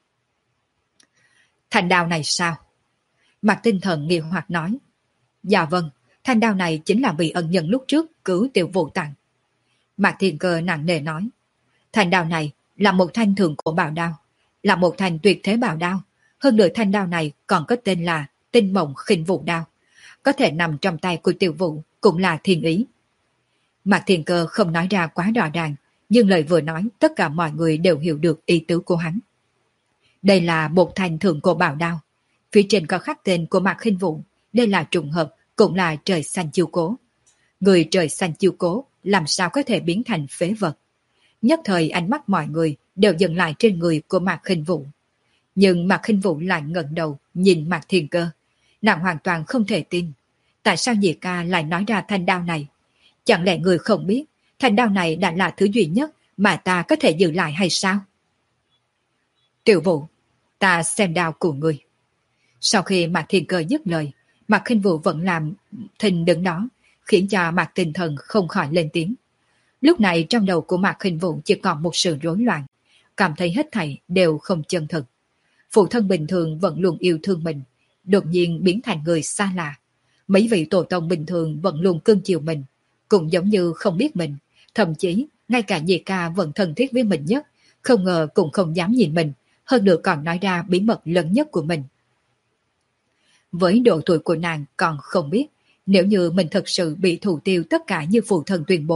Thanh đao này sao? Mạc Tinh Thần nghi hoặc nói. Dạ vâng, thanh đao này chính là vị ân nhân lúc trước cứu Tiểu Vũ tặng. Mạc Thiên Cơ nặng nề nói. Thanh đao này là một thanh thượng cổ bảo đao, là một thanh tuyệt thế bảo đao. Hơn nữa thanh đao này còn có tên là Tinh Mộng Khinh Vũ đao. Có thể nằm trong tay của Tiểu Vũ cũng là thiên ý. Mạc Thiên Cơ không nói ra quá rõ ràng, nhưng lời vừa nói tất cả mọi người đều hiểu được ý tứ của hắn. Đây là một thanh thượng cổ bảo đao. Phía trên có khắc tên của Mạc Khinh Vũ. Đây là trùng hợp, cũng là trời xanh chiếu cố. Người trời xanh chiếu cố làm sao có thể biến thành phế vật. Nhất thời ánh mắt mọi người đều dừng lại trên người của Mạc Khinh Vũ. Nhưng Mạc Khinh Vũ lại ngẩng đầu nhìn Mạc Thiên Cơ. Nàng hoàn toàn không thể tin. Tại sao Nhị ca lại nói ra thanh đao này? Chẳng lẽ người không biết thanh đao này đã là thứ duy nhất mà ta có thể giữ lại hay sao? Tiểu Vũ, ta xem đao của ngươi. Sau khi Mạc Thiên Cơ dứt lời, Mạc Khinh Vũ vẫn làm thinh đứng đó, khiến cho Mạc Tinh Thần không khỏi lên tiếng. Lúc này trong đầu của Mạc Khinh Vũ chỉ còn một sự rối loạn, cảm thấy hết thảy đều không chân thực. Phụ thân bình thường vẫn luôn yêu thương mình, đột nhiên biến thành người xa lạ. Mấy vị tổ tông bình thường vẫn luôn cưng chiều mình, cũng giống như không biết mình, thậm chí ngay cả Nhị ca vẫn thân thiết với mình nhất, không ngờ cũng không dám nhìn mình, hơn nữa còn nói ra bí mật lớn nhất của mình. Với độ tuổi của nàng còn không biết, nếu như mình thật sự bị thủ tiêu tất cả như phụ thân tuyên bố,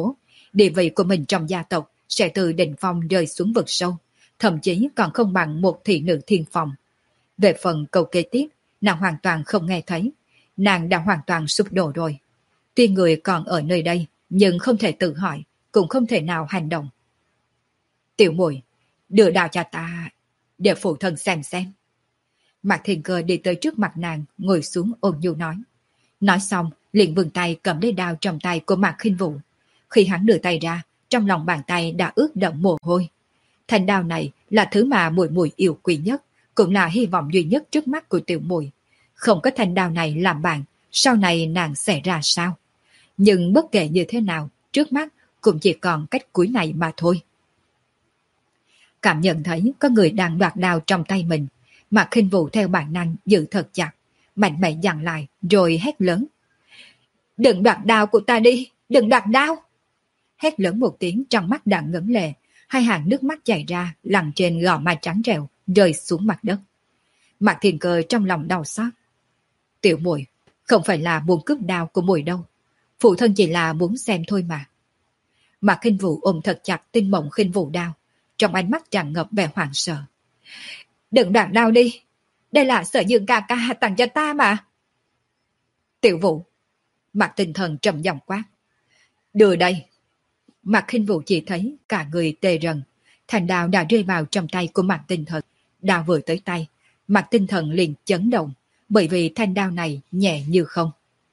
địa vị của mình trong gia tộc sẽ từ đỉnh phong rơi xuống vực sâu, thậm chí còn không bằng một thị nữ thiên phong. Về phần câu kế tiếp, nàng hoàn toàn không nghe thấy, nàng đã hoàn toàn sụp đổ rồi. Tuy người còn ở nơi đây, nhưng không thể tự hỏi, cũng không thể nào hành động. Tiểu muội, đưa đao cho ta, để phụ thân xem xem. Mạc Thiên Cơ đi tới trước mặt nàng, ngồi xuống ôn nhu nói. Nói xong, liền vươn tay cầm lấy đao trong tay của Mạc Khinh Vũ. Khi hắn đưa tay ra, trong lòng bàn tay đã ướt đẫm mồ hôi. Thanh đao này là thứ mà muội muội yêu quý nhất, cũng là hy vọng duy nhất trước mắt của tiểu muội. Không có thanh đao này làm bạn, sau này nàng sẽ ra sao? Nhưng bất kể như thế nào, trước mắt cũng chỉ còn cách cuối này mà thôi. Cảm nhận thấy có người đang đoạt đao trong tay mình, Mạc Khinh Vũ theo bản năng giữ thật chặt, mạnh mẽ dặn lại rồi hét lớn. Đừng đoạt đao của ta đi, đừng đoạt đao! Hét lớn một tiếng trong mắt đang ngấn lệ, hai hàng nước mắt chảy ra lăn trên gò má trắng trẻo, rơi xuống mặt đất. Mạc Thiên Cơ trong lòng đau xót. Tiểu muội không phải là muốn cướp đao của muội đâu, phụ thân chỉ là muốn xem thôi mà. Mạc Khinh Vũ ôm thật chặt Tinh Mộng Khinh Vũ đao, trong ánh mắt tràn ngập vẻ hoảng sợ. Đừng đoạt đao đi, đây là Sở Dương ca ca tặng cho ta mà. Tiểu Vũ, Mạc Tinh Thần trầm giọng quát. Đưa đây. Mạc Khinh Vũ chỉ thấy cả người tê rần, thanh đao đã rơi vào trong tay của Mạc Tinh Thần. Đao vừa tới tay, Mạc Tinh Thần liền chấn động, bởi vì thanh đao này nhẹ như không.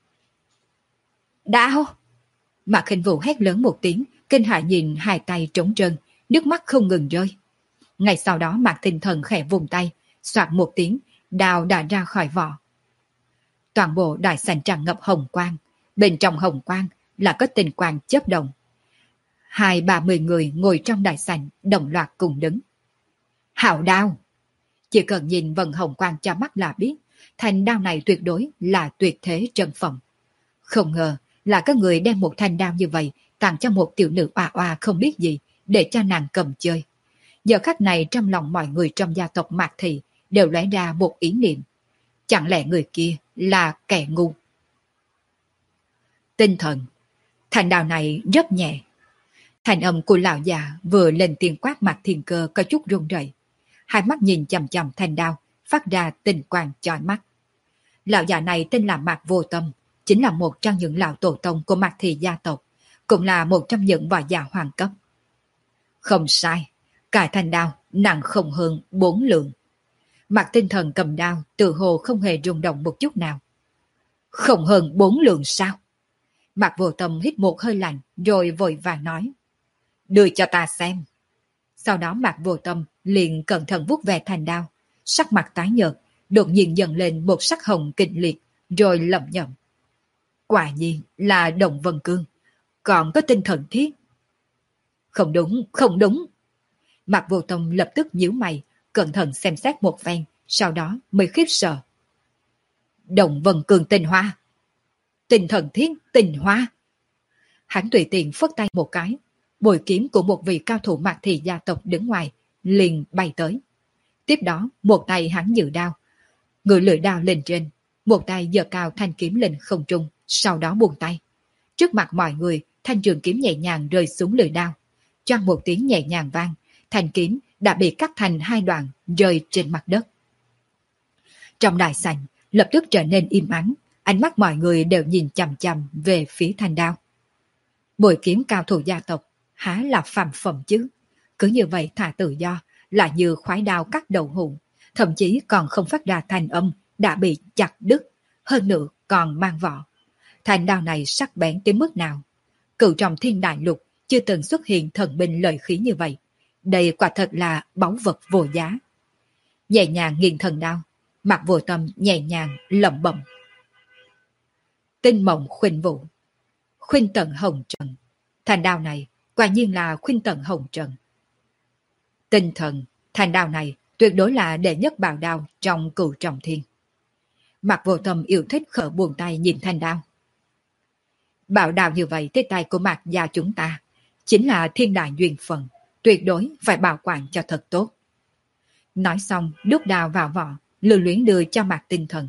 Đao! Mạc Khinh Vũ hét lớn một tiếng, kinh hãi nhìn hai tay trống trơn, nước mắt không ngừng rơi. Ngay sau đó Mạc Tinh Thần khẽ vùng tay, soạt một tiếng, đao đã ra khỏi vỏ. Toàn bộ đại sảnh tràn ngập hồng quang, bên trong hồng quang là có tình quang chớp động. Hai ba mươi người ngồi trong đại sảnh đồng loạt cùng đứng. Hảo đao! Chỉ cần nhìn vần hồng quang cho mắt là biết, thanh đao này tuyệt đối là tuyệt thế trân phẩm. Không ngờ là có người đem một thanh đao như vậy tặng cho một tiểu nữ oa oa không biết gì để cho nàng cầm chơi. Giờ khắc này trong lòng mọi người trong gia tộc Mạc Thị đều lóe ra một ý niệm. Chẳng lẽ người kia là kẻ ngu? Tinh thần, thanh đao này rất nhẹ. Thành âm của lão già vừa lên tiếng quát Mạc Thiên Cơ có chút run rẩy. Hai mắt nhìn chằm chằm thanh đao, phát ra tình quang chói mắt. Lão già này tên là Mạc Vô Tâm, chính là một trong những lão tổ tông của Mạc Thị gia tộc, cũng là một trong những võ giả hoàng cấp. Không sai, cả thanh đao nặng không hơn bốn lượng. Mạc Tinh Thần cầm đao, tự hồ không hề rung động một chút nào. Không hơn bốn lượng sao? Mạc Vô Tâm hít một hơi lạnh, rồi vội vàng nói. Đưa cho ta xem. Sau đó Mạc Vô Tâm liền cẩn thận vuốt về thanh đao, sắc mặt tái nhợt, đột nhiên dần lên một sắc hồng kịch liệt, rồi lẩm nhẩm. Quả nhiên là Đồng Vân Cương, còn có tinh thần thiết. Không đúng, không đúng. Mạc Vô Tâm lập tức nhíu mày, cẩn thận xem xét một phen, sau đó mới khiếp sợ. Đồng Vân Cương tinh hoa. Tinh thần thiết tinh hoa. Hắn tùy tiện phất tay một cái, bội kiếm của một vị cao thủ Mạc Thị gia tộc đứng ngoài liền bay tới. Tiếp đó một tay hắn giữ đao, người lưỡi đao lên trên, một tay giơ cao thanh kiếm lên không trung, sau đó buông tay. Trước mặt mọi người, thanh trường kiếm nhẹ nhàng rơi xuống lưỡi đao. Choang một tiếng nhẹ nhàng vang, thanh kiếm đã bị cắt thành hai đoạn rơi trên mặt đất. Trong đại sảnh lập tức trở nên im ắng, ánh mắt mọi người đều nhìn chằm chằm về phía thanh đao. Bội kiếm cao thủ gia tộc há là phàm phẩm chứ? Cứ như vậy thả tự do, là như khoái đao cắt đầu hũ, thậm chí còn không phát ra thanh âm, đã bị chặt đứt, hơn nữa còn mang vỏ. Thanh đao này sắc bén tới mức nào? Cửu trong thiên đại lục chưa từng xuất hiện thần binh lợi khí như vậy. Đây quả thật là báu vật vô giá. Nhẹ nhàng nghiêng thần đao, Mạc Vô Tâm nhẹ nhàng lẩm bẩm. Tinh Mộng Khuynh Vũ, Khuynh Tận Hồng Trần. Thanh đao này quả nhiên là Khuynh Tận Hồng Trần. Tinh thần, thanh đao này tuyệt đối là đệ nhất bảo đao trong Cửu Trọng Thiên. Mạc Vô Tâm yêu thích khở buồn tay nhìn thanh đao. Bảo đao như vậy tới tay của Mạc gia chúng ta chính là thiên đại duyên phận, tuyệt đối phải bảo quản cho thật tốt. Nói xong đút đao vào vỏ, lưu luyến đưa cho Mạc Tinh Thần.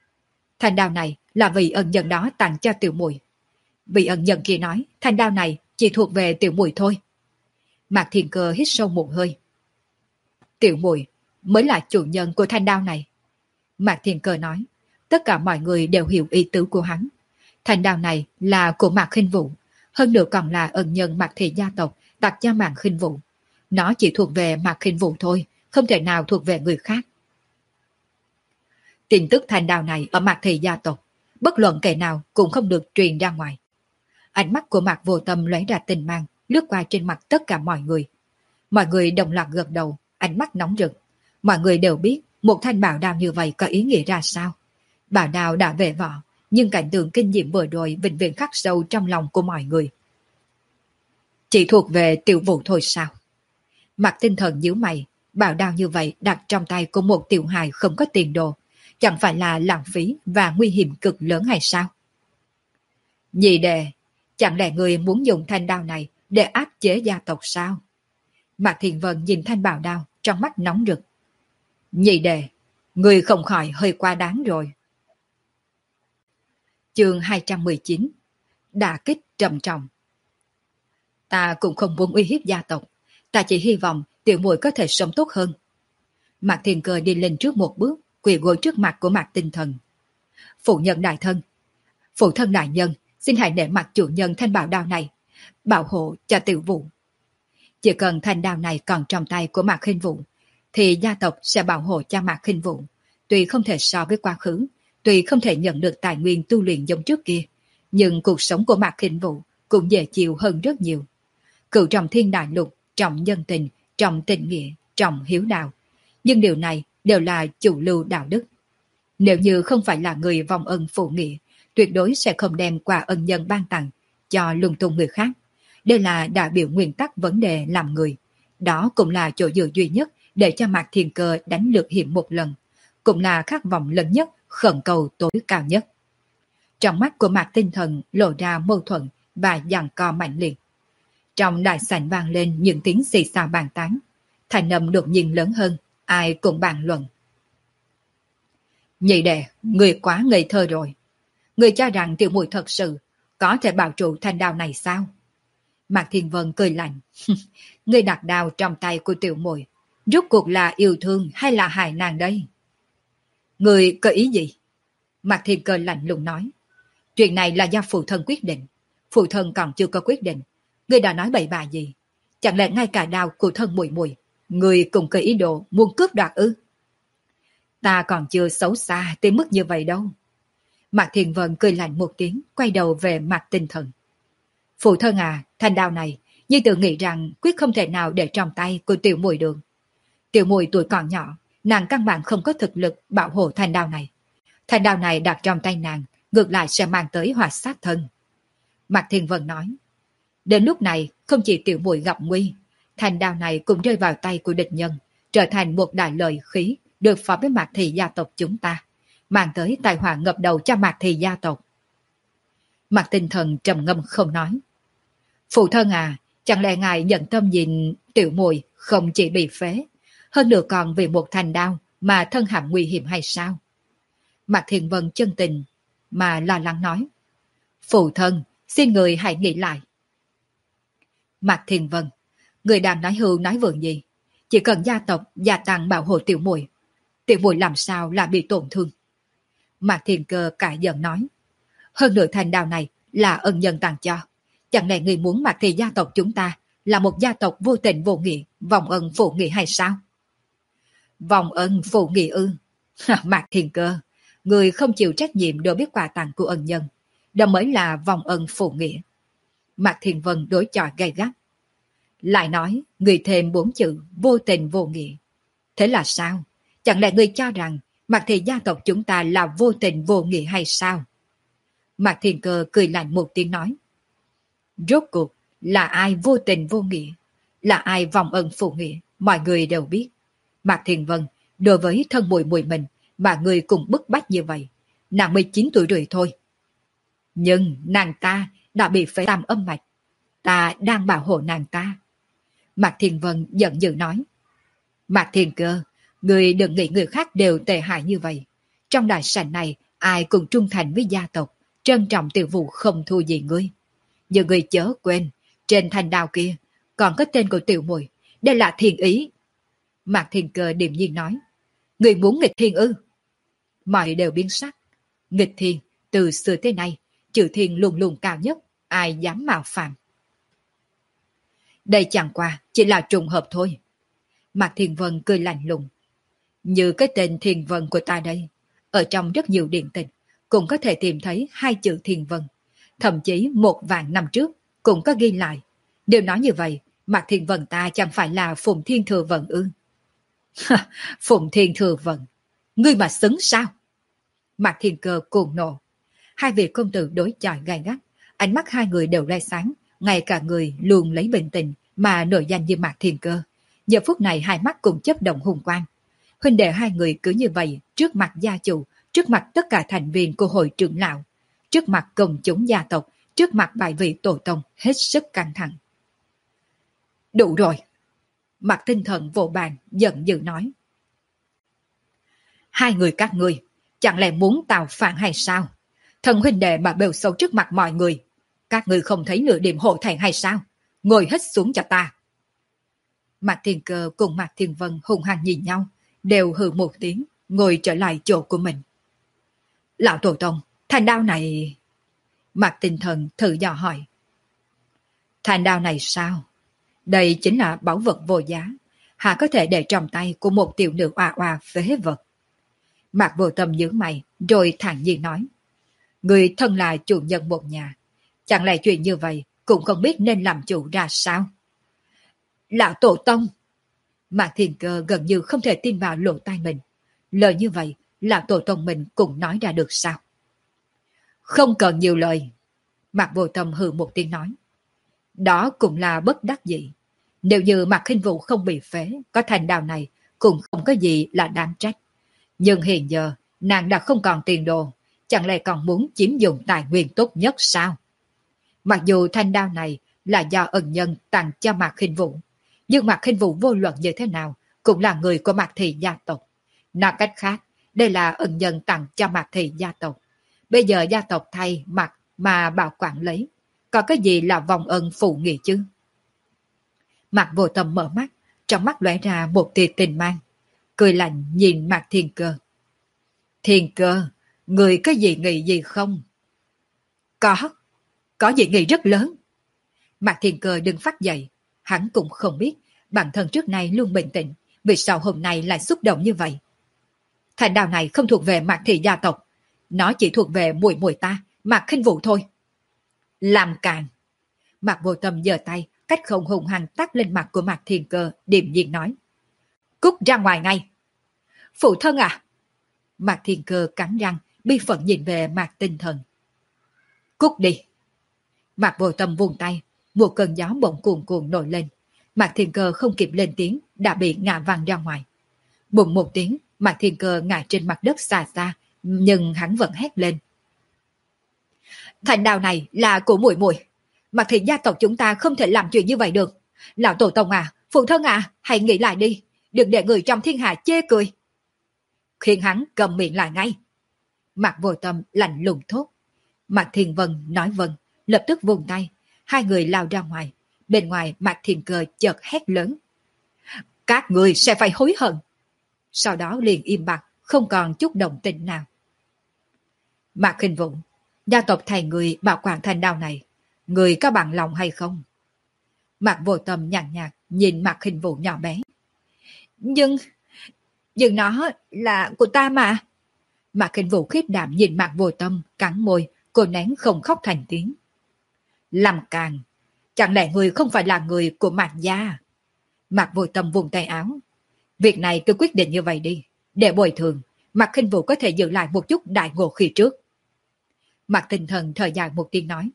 Thanh đao này là vị ân nhân đó tặng cho tiểu muội. Vị ân nhân kia nói thanh đao này chỉ thuộc về tiểu muội thôi. Mạc Thiên Cơ hít sâu một hơi. Tiểu muội mới là chủ nhân của thanh đao này. Mạc Thiên Cơ nói, tất cả mọi người đều hiểu ý tứ của hắn. Thanh đao này là của Mạc Khinh Vũ, hơn nữa còn là ân nhân Mạc thị gia tộc tặng cho Mạc Khinh Vũ. Nó chỉ thuộc về Mạc Khinh Vũ thôi, không thể nào thuộc về người khác. Tin tức thanh đao này ở Mạc thị gia tộc, bất luận kẻ nào cũng không được truyền ra ngoài. Ánh mắt của Mạc Vô Tâm lóe ra tình mang, lướt qua trên mặt tất cả mọi người. Mọi người đồng loạt gật đầu, ánh mắt nóng rực. Mọi người đều biết một thanh bảo đao như vậy có ý nghĩa ra sao. Bảo đao đã về vỏ, nhưng cảnh tượng kinh diệm vừa rồi vĩnh viễn khắc sâu trong lòng của mọi người. Chỉ thuộc về Tiểu Vũ thôi sao? Mạc Tinh Thần nhíu mày, bảo đao như vậy đặt trong tay của một tiểu hài không có tiền đồ, chẳng phải là lãng phí và nguy hiểm cực lớn hay sao? Nhị đệ, chẳng lẽ người muốn dùng thanh đao này để áp chế gia tộc sao? Mạc Thiền Vân nhìn thanh bảo đao, trong mắt nóng rực. Nhị đệ, người không khỏi hơi quá đáng rồi. Chương hai trăm mười chín. Đả kích trầm trọng. Ta cũng không muốn uy hiếp gia tộc, ta chỉ hy vọng tiểu muội có thể sống tốt hơn. Mạc Thiên Cơ đi lên trước một bước, quỳ gối trước mặt của Mạc Tinh Thần. Phụ nhân đại thân, phụ thân đại nhân, xin hãy nể mặt chủ nhân thanh bảo đao này, bảo hộ cho tiểu vũ. Chỉ cần thanh đao này còn trong tay của Mạc Khinh Vũ, thì gia tộc sẽ bảo hộ cho Mạc Khinh Vũ. Tuy không thể so với quá khứ, tuy không thể nhận được tài nguyên tu luyện giống trước kia, nhưng cuộc sống của Mạc Khinh Vũ cũng dễ chịu hơn rất nhiều. Cựu trọng thiên đại lục, trọng nhân tình, trọng tình nghĩa, trọng hiếu đạo. Nhưng điều này đều là chủ lưu đạo đức. Nếu như không phải là người vong ân phụ nghĩa, tuyệt đối sẽ không đem quà ân nhân ban tặng cho lung tung người khác. Đây là đại biểu nguyên tắc vấn đề làm người. Đó cũng là chỗ dựa duy nhất để cho Mạc Thiên Cơ đánh lược hiểm một lần. Cũng là khát vọng lớn nhất, khẩn cầu tối cao nhất. Trong mắt của Mạc Tinh Thần lộ ra mâu thuẫn và giằng co mạnh liệt. Trong đại sảnh vang lên những tiếng xì xào bàn tán. Thành âm đột nhiên lớn hơn, ai cũng bàn luận. Nhị đệ, người quá ngây thơ rồi. Người cho rằng tiểu muội thật sự có thể bảo trụ thanh đao này sao? Mạc Thiên Vân cười lạnh. Người đặt đao trong tay của tiểu muội, rốt cuộc là yêu thương hay là hại nàng đây? Người có ý gì? Mạc Thiên Cơ lạnh lùng nói. Chuyện này là do phụ thân quyết định. Phụ thân còn chưa có quyết định. Người đã nói bậy bạ gì? Chẳng lẽ ngay cả đao của thân muội muội, người cũng có ý đồ muốn cướp đoạt ư? Ta còn chưa xấu xa tới mức như vậy đâu. Mạc Thiên Vân cười lạnh một tiếng, quay đầu về Mạc Tinh Thần. Phụ thân à, thanh đao này, như tự nghĩ rằng quyết không thể nào để trong tay của tiểu muội được. Tiểu muội tuổi còn nhỏ, nàng căn bản không có thực lực bảo hộ thanh đao này. Thanh đao này đặt trong tay nàng, ngược lại sẽ mang tới họa sát thân. Mạc Thiên Vân nói. Đến lúc này, không chỉ tiểu muội gặp nguy, thanh đao này cũng rơi vào tay của địch nhân, trở thành một đại lợi khí được phó với Mạc thị gia tộc chúng ta, mang tới tai họa ngập đầu cho Mạc thị gia tộc. Mạc Tinh Thần trầm ngâm không nói. Phụ thân à, chẳng lẽ ngài nhận tâm nhìn tiểu muội không chỉ bị phế, hơn nữa còn vì một thanh đao mà thân hãm nguy hiểm hay sao? Mạc Thiên Vân chân tình mà lo lắng nói. Phụ thân, xin người hãy nghĩ lại. Mạc Thiên Vân, người đang nói hưu nói vượng gì? Chỉ cần gia tộc gia tăng bảo hộ tiểu muội, tiểu muội làm sao là bị tổn thương? Mạc Thiên Cơ cãi giận nói. Hơn nữa thanh đao này là ân nhân tặng cho. Chẳng lẽ người muốn Mạc thị gia tộc chúng ta là một gia tộc vô tình vô nghĩa, vòng ân phụ nghĩa hay sao? Vòng ân phụ nghĩa ư? Mạc Thiên Cơ, người không chịu trách nhiệm đối với quà tặng của ân nhân, đó mới là vòng ân phụ nghĩa. Mạc Thiên Vân đối chọi gay gắt. Lại nói, người thêm bốn chữ vô tình vô nghĩa. Thế là sao? Chẳng lẽ người cho rằng Mạc thị gia tộc chúng ta là vô tình vô nghĩa hay sao? Mạc Thiên Cơ cười lạnh một tiếng nói. Rốt cuộc là ai vô tình vô nghĩa, là ai vòng ân phụ nghĩa, mọi người đều biết. Mạc Thiên Vân, đối với thân muội muội mình mà người cùng bức bách như vậy, nàng mười chín tuổi rồi thôi. Nhưng nàng ta đã bị phế tam âm mạch, ta đang bảo hộ nàng ta. Mạc Thiên Vân giận dữ nói. Mạc Thiên Cơ, người đừng nghĩ người khác đều tệ hại như vậy. Trong đại sảnh này, ai cũng trung thành với gia tộc, trân trọng tiểu vụ không thua gì ngươi. Nhưng người chớ quên, Trên thanh đao kia còn có tên của tiểu muội, đây là thiên ý. Mạc Thiên Cơ điềm nhiên nói. Người muốn nghịch thiên ư? Mọi đều biến sắc. Nghịch thiên, từ xưa tới nay, chữ thiên luôn luôn cao nhất, ai dám mạo phạm. Đây chẳng qua chỉ là trùng hợp thôi. Mạc Thiên Vân cười lạnh lùng. Như cái tên Thiên Vân của ta đây, ở trong rất nhiều điện tịch cũng có thể tìm thấy hai chữ Thiên Vân. Thậm chí một vạn năm trước cũng có ghi lại. Điều nói như vậy, Mạc Thiên Vân ta chẳng phải là Phùng Thiên Thừa Vận ư? Phùng Thiên Thừa Vận, ngươi mà xứng sao? Mạc Thiên Cơ cuồng nộ. Hai vị công tử đối chọi gay gắt, ánh mắt hai người đều ray sáng, ngay cả người luôn lấy bình tĩnh mà nổi danh như Mạc Thiên Cơ. Giờ phút này hai mắt cùng chấp động hùng quang. Huynh đệ hai người cứ như vậy trước mặt gia chủ, trước mặt tất cả thành viên của hội trưởng lão, trước mặt công chúng gia tộc, trước mặt bài vị tổ tông, hết sức căng thẳng. Đủ rồi. Mạc Tinh Thần vỗ bàn, giận dữ nói. Hai người các ngươi, chẳng lẽ muốn tạo phản hay sao? Thần huynh đệ mà bêu xấu trước mặt mọi người. Các ngươi không thấy nửa điểm hộ thành hay sao? Ngồi hết xuống cho ta. Mạc Thiên Cơ cùng Mạc Thiên Vân hùng hăng nhìn nhau, đều hừ một tiếng, ngồi trở lại chỗ của mình. Lão tổ tông, thanh đao này... Mạc Tinh Thần thử dò hỏi. Thanh đao này sao? Đây chính là báu vật vô giá, hà có thể để trong tay của một tiểu nữ oa oa phế vật. Mạc Vô Tâm nhướng mày, rồi thản nhiên nói. Người thân là chủ nhân một nhà, chẳng lẽ chuyện như vậy cũng không biết nên làm chủ ra sao? Lão tổ tông! Mạc Thiên Cơ gần như không thể tin vào lỗ tai mình. Lời như vậy, lão tổ tông mình cũng nói ra được sao? Không cần nhiều lời. Mạc Vô Tâm hừ một tiếng nói. Đó cũng là bất đắc dĩ. Nếu như Mạc Khinh Vũ không bị phế, có thành đào này cũng không có gì là đáng trách. Nhưng hiện giờ, nàng đã không còn tiền đồ, chẳng lẽ còn muốn chiếm dụng tài nguyên tốt nhất sao? Mặc dù thanh đao này là do ân nhân tặng cho Mạc Khinh Vũ, nhưng Mạc Khinh Vũ vô luận như thế nào cũng là người của Mạc Thị gia tộc. Nói cách khác, đây là ân nhân tặng cho Mạc Thị gia tộc. Bây giờ gia tộc thay Mạc mà bảo quản lấy, có cái gì là vòng ân phụ nghĩa chứ? Mạc Vô Tâm mở mắt, trong mắt lóe ra một tia tình mang, cười lạnh nhìn Mạc Thiên Cơ. Thiên Cơ, người có gì nghĩ gì không? Có, có gì nghĩ rất lớn. Mạc Thiên Cơ đừng phát dậy, hắn cũng không biết bản thân trước nay luôn bình tĩnh, vì sao hôm nay lại xúc động như vậy. Thành đào này không thuộc về Mạc Thị gia tộc, nó chỉ thuộc về muội muội ta, Mạc Khinh Vũ thôi. Làm càn! Mạc Vô Tâm giơ tay, cách không hùng hăng tát lên mặt của Mạc Thiên Cơ, điềm nhiên nói. Cút ra ngoài ngay! Phụ thân à! Mạc Thiên Cơ cắn răng, bi phận nhìn về Mạc Tinh Thần. Cút đi! Mạc Vô Tâm vung tay, một cơn gió bỗng cuồn cuộn nổi lên. Mạc Thiên Cơ không kịp lên tiếng, đã bị ngã văng ra ngoài. Bùng một tiếng, Mạc Thiên Cơ ngã trên mặt đất xa xa, nhưng hắn vẫn hét lên. Thành đào này là của muội muội. Mạc Thị gia tộc chúng ta không thể làm chuyện như vậy được. Lão tổ tông à, phụ thân à, hãy nghĩ lại đi, đừng để người trong thiên hạ chê cười. Khiến hắn cầm miệng lại ngay. Mạc Vô Tâm lạnh lùng thốt. Mạc Thiên Vân nói vâng, lập tức vung tay, hai người lao ra ngoài. Bên ngoài Mạc Thiên Cơ chợt hét lớn. Các người sẽ phải hối hận. Sau đó liền im bặt, không còn chút động tĩnh nào. Mạc Khinh Vũ, gia tộc thầy người bảo quản thanh đao này, người có bằng lòng hay không? Mạc Vô Tâm nhàn nhạt nhìn Mạc Khinh Vũ nhỏ bé. Nhưng, nhưng nó là của ta mà. Mạc Khinh Vũ khiếp đảm nhìn Mạc Vô Tâm, cắn môi, cô nén không khóc thành tiếng. Làm càng, chẳng lẽ người không phải là người của Mạc gia? Mạc Vô Tâm vùng tay áo. Việc này cứ quyết định như vậy đi, để bồi thường, Mạc Khinh Vũ có thể giữ lại một chút đại ngộ khi trước. Mạc Tinh Thần thở dài một tiếng nói.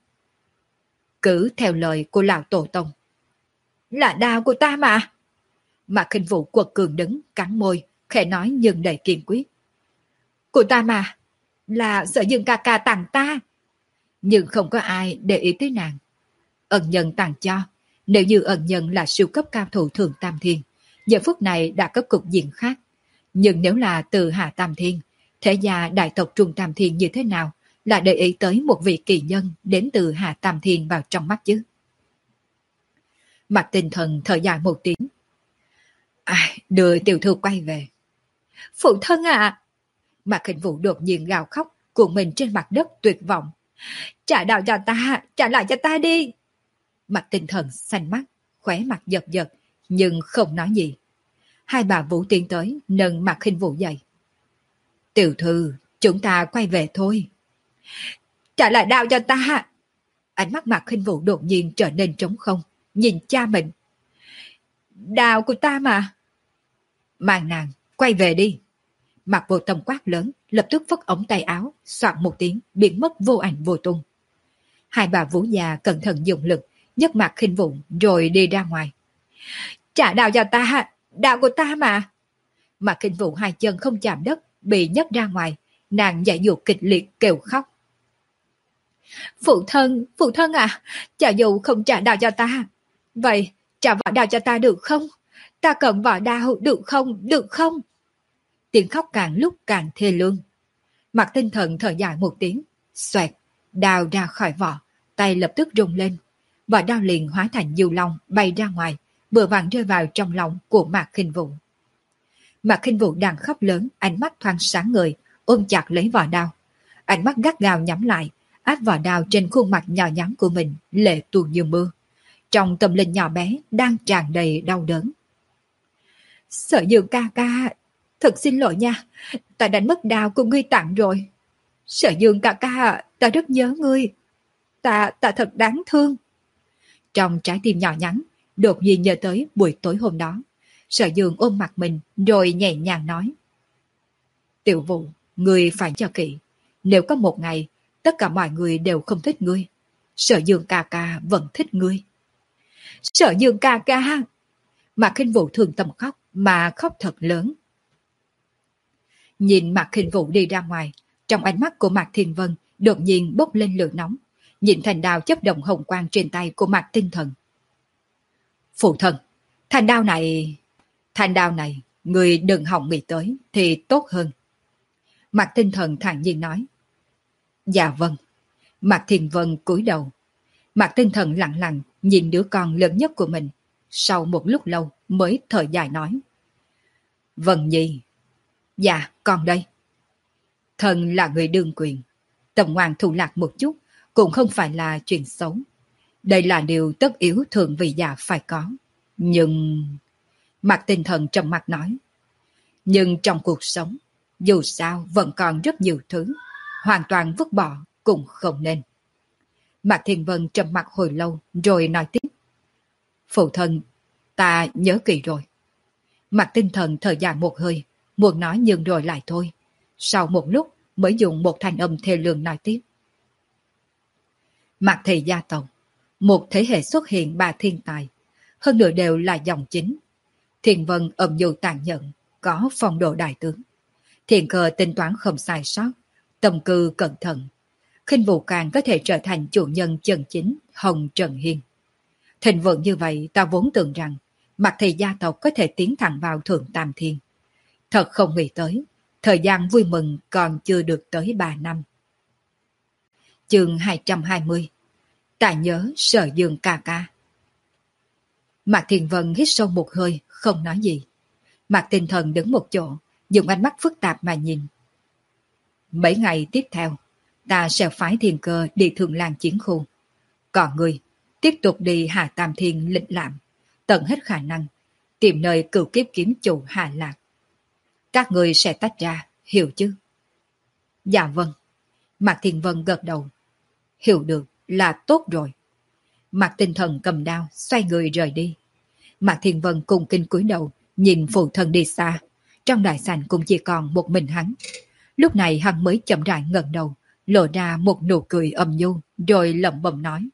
Cứ theo lời của lão tổ tông. Là đao của ta mà. Mạc Khinh Vũ quật cường đứng, cắn môi, khẽ nói nhưng đầy kiên quyết. Của ta mà, là Sở Dương ca ca tặng ta. Nhưng không có ai để ý tới nàng. Ân nhân tặng cho, nếu như ân nhân là siêu cấp cao thủ Thượng Tam Thiên, giờ phút này đã có cục diện khác. Nhưng nếu là từ Hạ Tam Thiên, thế gia đại tộc Trung Tam Thiên như thế nào, là để ý tới một vị kỳ nhân đến từ Hạ Tam Thiên vào trong mắt chứ? Mạc Tinh Thần thở dài một tiếng. Ai, đưa tiểu thư quay về. Phụ thân à! Mạc Khinh Vũ đột nhiên gào khóc, cuộn mình trên mặt đất tuyệt vọng. Trả đạo cho ta, trả lại cho ta đi. Mạc Tinh Thần xanh mắt, khóe mặt giật giật, nhưng không nói gì. Hai bà Vũ tiến tới, nâng Mạc Khinh Vũ dậy. Tiểu thư, chúng ta quay về thôi. Trả lại đạo cho ta. Ánh mắt Mạc Khinh Vũ đột nhiên trở nên trống không, nhìn cha mình. Đạo của ta mà. Mang nàng, quay về đi. Mạc Vô Tâm quát lớn, lập tức phất ống tay áo, soạn một tiếng, biến mất vô ảnh vô tung. Hai bà Vũ già cẩn thận dùng lực, nhấc Mạc Khinh Vũ rồi đi ra ngoài. Trả đạo cho ta, đạo của ta mà. Mạc Khinh Vũ hai chân không chạm đất, bị nhấc ra ngoài, nàng dãy dụa kịch liệt kêu khóc. Phụ thân, phụ thân à, chả dù không trả đạo cho ta, vậy trả võ đạo cho ta được không? Ta cần võ đạo được không, được không? Tiếng khóc càng lúc càng thê lương. Mạc Tinh Thần thở dài một tiếng, xoẹt, đao ra khỏi vỏ, tay lập tức rung lên. Vỏ đao liền hóa thành diều long bay ra ngoài, vừa vặn rơi vào trong lòng của Mạc Khinh Vũ. Mạc Khinh Vũ đang khóc lớn, ánh mắt thoáng sáng ngời, ôm chặt lấy vỏ đao. Ánh mắt gắt gao nhắm lại, áp vỏ đao trên khuôn mặt nhỏ nhắn của mình, lệ tuôn như mưa. Trong tâm linh nhỏ bé đang tràn đầy đau đớn. Sở Dương ca ca, thật xin lỗi nha, ta đánh mất đao của ngươi tặng rồi. Sở Dương ca ca, ta rất nhớ ngươi. Ta, ta thật đáng thương. Trong trái tim nhỏ nhắn, đột nhiên nhớ tới buổi tối hôm đó. Sở Dương ôm mặt mình rồi nhẹ nhàng nói. Tiểu Vũ, ngươi phải cho kỹ. Nếu có một ngày, tất cả mọi người đều không thích ngươi, Sở Dương ca ca vẫn thích ngươi. Sở Dương ca ca! Mạc Khinh Vũ thường tâm khóc, mà khóc thật lớn. Nhìn Mạc Khinh Vũ đi ra ngoài, trong ánh mắt của Mạc Thiên Vân đột nhiên bốc lên lửa nóng, nhìn thành đao chấp động hồng quang trên tay của Mạc Tinh Thần. Phụ thân, thành đao này... Thành đao này, người đừng hỏng nghĩ tới thì tốt hơn. Mạc Tinh Thần thản nhiên nói. Dạ vâng. Mạc Thiên Vân cúi đầu. Mạc Tinh Thần lặng lặng nhìn đứa con lớn nhất của mình, sau một lúc lâu mới thở dài nói. Vân Nhi. Dạ, con đây. Thần là người đương quyền, tầm ngoan thủ lạc một chút cũng không phải là chuyện xấu. Đây là điều tất yếu thượng vị già phải có. Nhưng... Mạc Tinh Thần trầm mặt nói. Nhưng trong cuộc sống, dù sao vẫn còn rất nhiều thứ, hoàn toàn vứt bỏ cũng không nên. Mạc Thiên Vân trầm mặt hồi lâu rồi nói tiếp. Phụ thân, ta nhớ kỹ rồi. Mạc Tinh Thần thở dài một hơi, muốn nói nhưng rồi lại thôi. Sau một lúc mới dùng một thanh âm thê lương nói tiếp. Mạc thị gia tộc, một thế hệ xuất hiện ba thiên tài, hơn nữa đều là dòng chính. Thiên Vân âm nhu tàn nhẫn, có phong độ đại tướng. Thiện Cơ tính toán không sai sót, tâm cư cẩn thận. Khinh Vũ càng có thể trở thành chủ nhân chân chính Hồng Trần Hiên. Thịnh vượng như vậy ta vốn tưởng rằng Mạc thị gia tộc có thể tiến thẳng vào thượng tam thiên. Thật không nghĩ tới, thời gian vui mừng còn chưa được tới ba năm. Chương hai trăm hai mươi. Ta nhớ Sở Dương ca ca. Mạc Thiên Vân hít sâu một hơi, không nói gì. Mạc Tinh Thần đứng một chỗ, dùng ánh mắt phức tạp mà nhìn. Mấy ngày tiếp theo, ta sẽ phái Thiên Cơ đi Thượng Lan chiến khu. Còn ngươi, tiếp tục đi Hà Tam Thiên lịch lãm, tận hết khả năng, tìm nơi cửu kiếp kiếm chủ Hà Lạc. Các ngươi sẽ tách ra, hiểu chứ? Dạ vâng. Mạc Thiên Vân gật đầu. Hiểu được là tốt rồi. Mạc Tinh Thần cầm đao, xoay người rời đi. Mạc Thiên Vân cùng kinh cúi đầu, nhìn phụ thân đi xa. Trong đại sảnh cũng chỉ còn một mình hắn. Lúc này hắn mới chậm rãi ngẩng đầu, lộ ra một nụ cười âm nhu, rồi lẩm bẩm nói.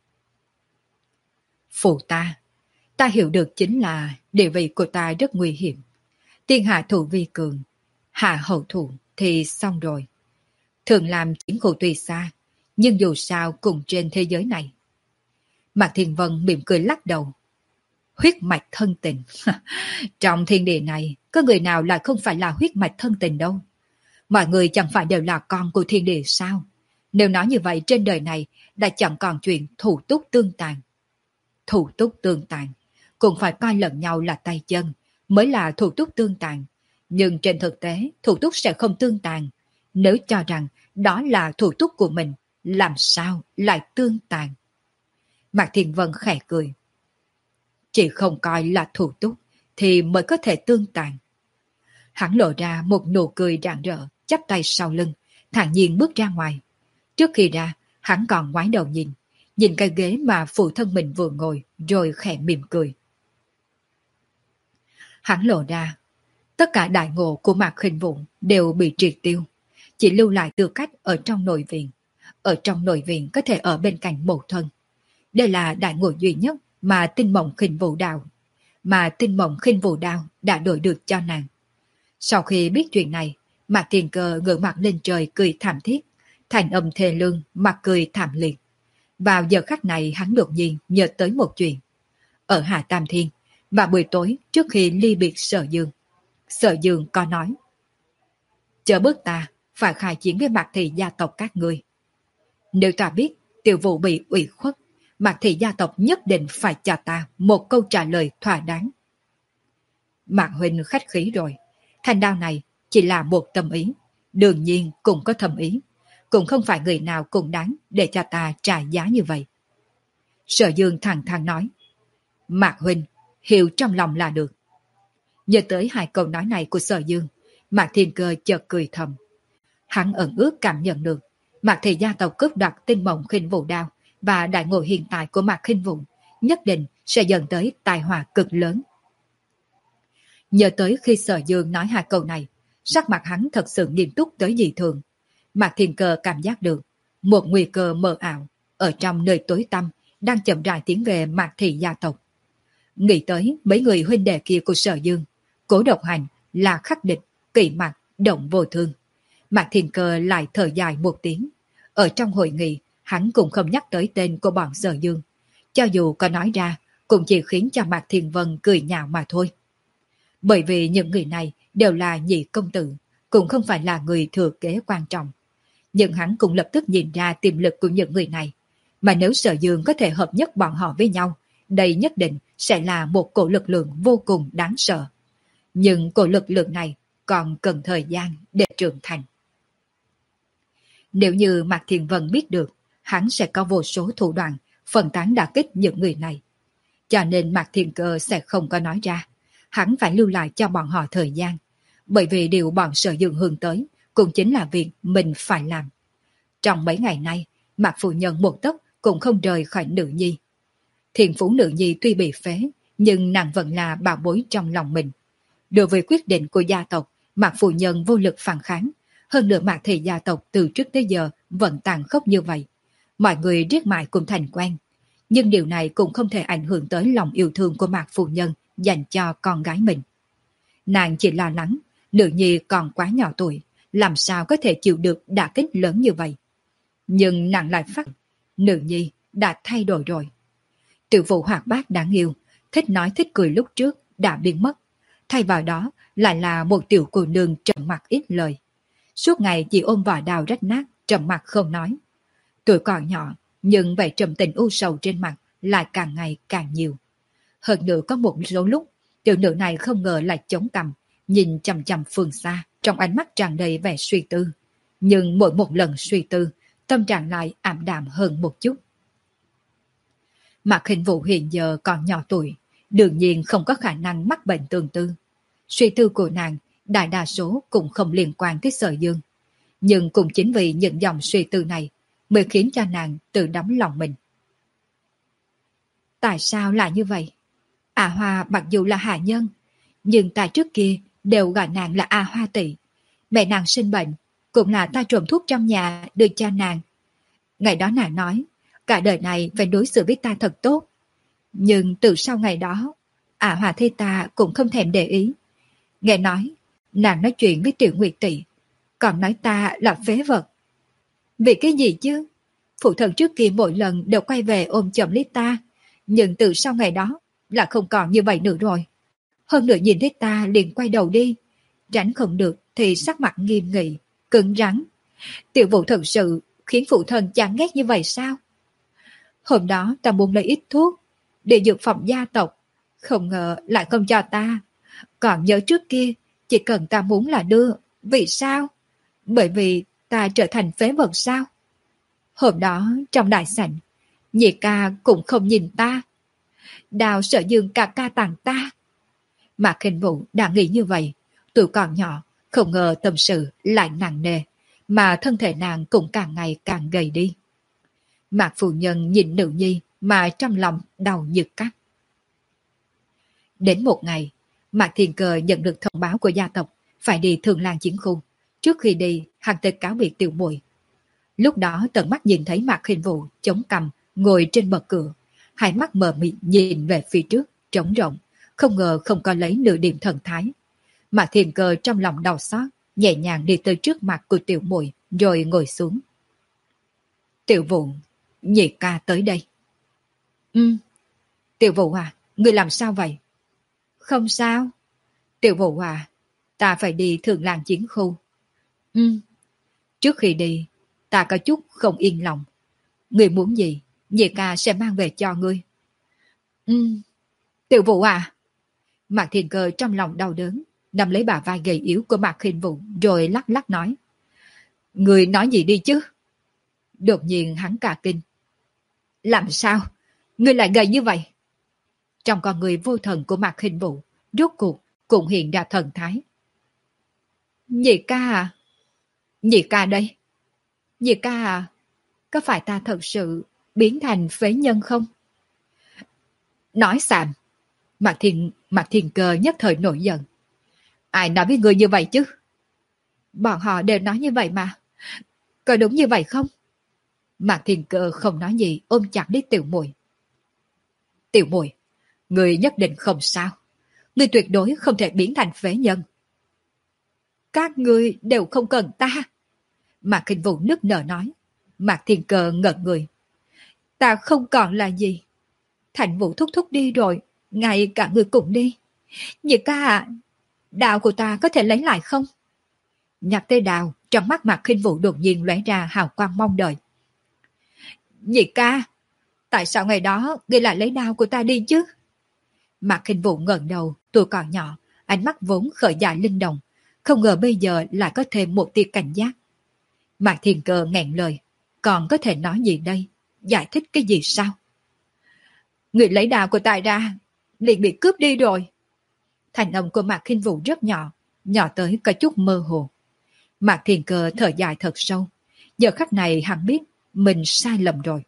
Phụ ta, ta hiểu được chính là địa vị của ta rất nguy hiểm. Tiên hạ thủ vi cường, hạ hậu thủ thì xong rồi. Thường làm chiến khu tuy xa, nhưng dù sao cùng trên thế giới này. Mạc Thiên Vân mỉm cười lắc đầu. Huyết mạch thân tình. Trong thiên địa này, có người nào lại không phải là huyết mạch thân tình đâu. Mọi người chẳng phải đều là con của thiên địa sao? Nếu nói như vậy trên đời này đã chẳng còn chuyện thủ túc tương tàn. Thủ túc tương tàn, cũng phải coi lẫn nhau là tay chân, mới là thủ túc tương tàn. Nhưng trên thực tế, thủ túc sẽ không tương tàn. Nếu cho rằng đó là thủ túc của mình, làm sao lại tương tàn? Mạc Thiên Vân khẽ cười. Chỉ không coi là thủ túc, thì mới có thể tương tàn. Hắn lộ ra một nụ cười rạng rỡ, chắp tay sau lưng, thản nhiên bước ra ngoài. Trước khi ra, hắn còn ngoái đầu nhìn, nhìn cái ghế mà phụ thân mình vừa ngồi, rồi khẽ mỉm cười. Hắn lộ ra, tất cả đại ngộ của Mạc Khinh Vũ đều bị triệt tiêu, chỉ lưu lại tư cách ở trong nội viện. Ở trong nội viện có thể ở bên cạnh mẫu thân. Đây là đại ngộ duy nhất mà Tinh Mộng Khinh Vũ Đao, mà Tinh Mộng Khinh Vũ Đao đã đổi được cho nàng. Sau khi biết chuyện này, Mạc Thiên Cơ ngửa mặt lên trời cười thảm thiết, thành âm thê lương, mặt cười thảm liệt. Vào giờ khắc này hắn đột nhiên nhớ tới một chuyện. Ở Hạ Tam Thiên, và buổi tối trước khi ly biệt Sở Dương, Sở Dương có nói: chờ bước ta phải khai chiến với Mạc Thị gia tộc các ngươi. Nếu ta biết tiểu vụ bị ủy khuất, Mạc Thị gia tộc nhất định phải cho ta một câu trả lời thỏa đáng. Mạc huynh khách khí rồi, thanh đao này chỉ là một tâm ý, đương nhiên cũng có thâm ý, cũng không phải người nào cũng đáng để cho ta trả giá như vậy. Sở Dương thẳng thắn nói. Mạc huynh hiểu trong lòng là được. Nhớ tới hai câu nói này của Sở Dương, Mạc Thiên Cơ chợt cười thầm. Hắn ẩn ước cảm nhận được Mạc Thị gia tộc cướp đoạt Tinh Mộng Khinh Vũ Đao và đại ngộ hiện tại của Mạc Khinh Vũ nhất định sẽ dẫn tới tai họa cực lớn. Nhớ tới khi Sở Dương nói hai câu này, sắc mặt hắn thật sự nghiêm túc tới dị thường. Mạc Thiên Cơ cảm giác được một nguy cơ mờ ảo ở trong nơi tối tăm đang chậm rãi tiến về Mạc Thị gia tộc. Nghĩ tới mấy người huynh đệ kia của Sở Dương, Cố Độc Hành, là Khắc Địch, Kỵ Mặc, Động Vô Thương, Mạc Thiên Cơ lại thở dài một tiếng. Ở trong hội nghị, hắn cũng không nhắc tới tên của bọn Sở Dương. Cho dù có nói ra, cũng chỉ khiến cho Mạc Thiên Vân cười nhạo mà thôi. Bởi vì những người này đều là nhị công tử, cũng không phải là người thừa kế quan trọng. Nhưng hắn cũng lập tức nhìn ra tiềm lực của những người này. Mà nếu Sở Dương có thể hợp nhất bọn họ với nhau, đây nhất định sẽ là một cổ lực lượng vô cùng đáng sợ. Nhưng cổ lực lượng này còn cần thời gian để trưởng thành. Nếu như Mạc Thiên Vân biết được, hắn sẽ có vô số thủ đoạn phân tán đả kích những người này. Cho nên Mạc Thiên Cơ sẽ không có nói ra. Hắn phải lưu lại cho bọn họ thời gian. Bởi vì điều bọn Sở Dương hướng tới cũng chính là việc mình phải làm. Trong mấy ngày nay, Mạc Phu Nhân một tấc cũng không rời khỏi nữ nhi. Thiền phú nữ nhi tuy bị phế, nhưng nàng vẫn là bảo bối trong lòng mình. Đối với quyết định của gia tộc, Mạc Phu Nhân vô lực phản kháng. Hơn nữa Mạc Thị gia tộc từ trước tới giờ vẫn tàn khốc như vậy. Mọi người riết mãi cũng thành quen. Nhưng điều này cũng không thể ảnh hưởng tới lòng yêu thương của Mạc Phu Nhân dành cho con gái mình. Nàng chỉ lo lắng, nữ nhi còn quá nhỏ tuổi, làm sao có thể chịu được đả kích lớn như vậy. Nhưng nàng lại phát nữ nhi đã thay đổi rồi. Tiểu Vũ hoạt bát đáng yêu, thích nói thích cười lúc trước đã biến mất. Thay vào đó lại là một tiểu cô nương trầm mặc ít lời. Suốt ngày chỉ ôm vỏ đào rách nát, trầm mặc không nói. Tuổi còn nhỏ, nhưng vẻ trầm tình u sầu trên mặt lại càng ngày càng nhiều. Hơn nữa có một số lúc, tiểu nữ này không ngờ lại chống cằm, nhìn chằm chằm phương xa, trong ánh mắt tràn đầy vẻ suy tư. Nhưng mỗi một lần suy tư, tâm trạng lại ảm đạm hơn một chút. Mạc Khinh Vũ hiện giờ còn nhỏ tuổi, đương nhiên không có khả năng mắc bệnh tương tư. Suy tư của nàng, đại đa số cũng không liên quan tới Sở Dương. Nhưng cũng chính vì những dòng suy tư này mới khiến cho nàng tự đắm lòng mình. Tại sao lại như vậy? A Hoa mặc dù là hạ nhân, nhưng tại trước kia đều gọi nàng là A Hoa tỷ. Mẹ nàng sinh bệnh, cũng là ta trộm thuốc trong nhà đưa cho nàng. Ngày đó nàng nói, cả đời này phải đối xử với ta thật tốt. Nhưng từ sau ngày đó, A Hoa thấy ta cũng không thèm để ý. Nghe nói, nàng nói chuyện với Tiểu Nguyệt tỷ, còn nói ta là phế vật. Vì cái gì chứ? Phụ thân trước kia mỗi lần đều quay về ôm chầm lấy ta, nhưng từ sau ngày đó là không còn như vậy nữa rồi. Hơn nữa nhìn thấy ta liền quay đầu đi, tránh không được thì sắc mặt nghiêm nghị, cứng rắn. Tiểu Vũ thật sự khiến phụ thân chán ghét như vậy sao? Hôm đó ta muốn lấy ít thuốc, Địa dược phòng gia tộc, không ngờ lại không cho ta. Còn nhớ trước kia, chỉ cần ta muốn là đưa. Vì sao? Bởi vì ta trở thành phế vật sao? Hôm đó trong đại sảnh, nhị ca cũng không nhìn ta. Đào Sở Dương ca ca tặng ta. Mạc Khinh Vũ đã nghĩ như vậy. Tuổi còn nhỏ, không ngờ tâm sự lại nặng nề, mà thân thể nàng cũng càng ngày càng gầy đi. Mạc phu nhân nhìn nữ nhi mà trong lòng đau như cắt. Đến một ngày, Mạc Thiên Cơ nhận được thông báo của gia tộc phải đi Thường Lan chiến khu. Trước khi đi, hắn tới cáo biệt Tiểu Muội. Lúc đó tận mắt nhìn thấy Mạc Khinh Vũ chống cằm ngồi trên bậc cửa, hai mắt mờ mịt nhìn về phía trước, trống rỗng, không ngờ không có lấy nửa điểm thần thái. Mạc Thiên Cơ trong lòng đau xót, nhẹ nhàng đi tới trước mặt của Tiểu Muội rồi ngồi xuống. Tiểu Vũ, nhị ca tới đây. Ừ. Tiểu Vũ à, ngươi làm sao vậy? Không sao. Tiểu Vũ à, ta phải đi Thường Lan chiến khu. Ừ. Trước khi đi, ta có chút không yên lòng. Ngươi muốn gì, nhị ca sẽ mang về cho ngươi. Ừ. Tiểu Vũ à. Mạc Thiên Cơ trong lòng đau đớn, nắm lấy bả vai gầy yếu của Mạc Khinh Vũ rồi lắc lắc nói. Ngươi nói gì đi chứ? Đột nhiên hắn cả kinh. Làm sao? Ngươi lại gầy như vậy? Trong con người vô thần của Mạc Khinh Vũ, rốt cuộc cũng hiện ra thần thái. Nhị ca à? Nhị ca đây? Nhị ca à? Có phải ta thật sự biến thành phế nhân không? Nói xàm. Mạc Thiên, Mạc Thiên Cơ nhất thời nổi giận. Ai nói với người như vậy chứ? Bọn họ đều nói như vậy mà. Có đúng như vậy không? Mạc Thiên Cơ không nói gì, ôm chặt lấy Tiểu Muội. Tiểu Muội, người nhất định không sao. Người tuyệt đối không thể biến thành phế nhân. Các ngươi đều không cần ta. Mạc Khinh Vũ nức nở nói. Mạc Thiên Cơ ngẩn người. Ta không còn là gì. Thành Vũ thúc thúc đi rồi, ngay cả người cùng đi. Nhị ca à, đào của ta có thể lấy lại không? Nhắc tới đào, trong mắt Mạc Khinh Vũ đột nhiên lóe ra hào quang mong đợi. Nhị ca, tại sao ngày đó ngươi lại lấy đao của ta đi chứ? Mạc Khinh Vũ ngẩng đầu, tuổi còn nhỏ, ánh mắt vốn khởi dại linh động, không ngờ bây giờ lại có thêm một tia cảnh giác. Mạc Thiên Cơ nghẹn lời, còn có thể nói gì đây? Giải thích cái gì sao? Người lấy đao của ta ra, liền bị cướp đi rồi. Thành âm của Mạc Khinh Vũ rất nhỏ, nhỏ tới có chút mơ hồ. Mạc Thiên Cơ thở dài thật sâu, giờ khắc này hắn biết mình sai lầm rồi.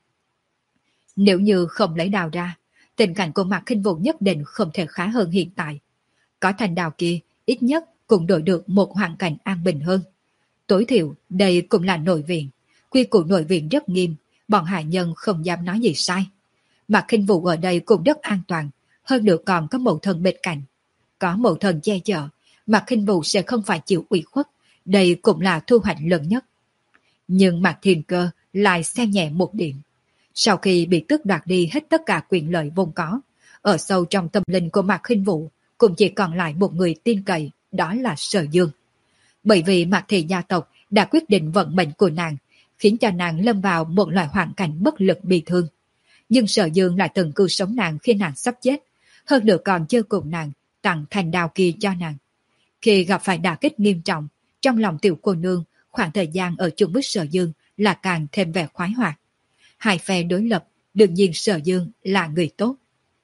Nếu như không lấy đào ra, tình cảnh của Mạc Khinh Vũ nhất định không thể khá hơn hiện tại. Có thành đào kia, ít nhất cũng đổi được một hoàn cảnh an bình hơn. Tối thiểu, đây cũng là nội viện. Quy củ nội viện rất nghiêm, bọn hạ nhân không dám nói gì sai. Mạc Khinh Vũ ở đây cũng rất an toàn, hơn nữa còn có mẫu thân bên cạnh. Có mẫu thân che chở, Mạc Khinh Vũ sẽ không phải chịu ủy khuất, đây cũng là thu hoạch lớn nhất. Nhưng Mạc Thiên Cơ lại xem nhẹ một điểm. Sau khi bị tước đoạt đi hết tất cả quyền lợi vốn có, ở sâu trong tâm linh của Mạc Khinh Vũ cũng chỉ còn lại một người tin cậy, đó là Sở Dương. Bởi vì Mạc Thị gia tộc đã quyết định vận mệnh của nàng, khiến cho nàng lâm vào một loại hoàn cảnh bất lực bi thương. Nhưng Sở Dương lại từng cứu sống nàng khi nàng sắp chết, hơn nữa còn chơi cùng nàng, tặng thành đao kia cho nàng. Khi gặp phải đả kích nghiêm trọng, trong lòng tiểu cô nương, khoảng thời gian ở chung với Sở Dương là càng thêm vẻ khoái hoạt. Hai phe đối lập, đương nhiên Sở Dương là người tốt.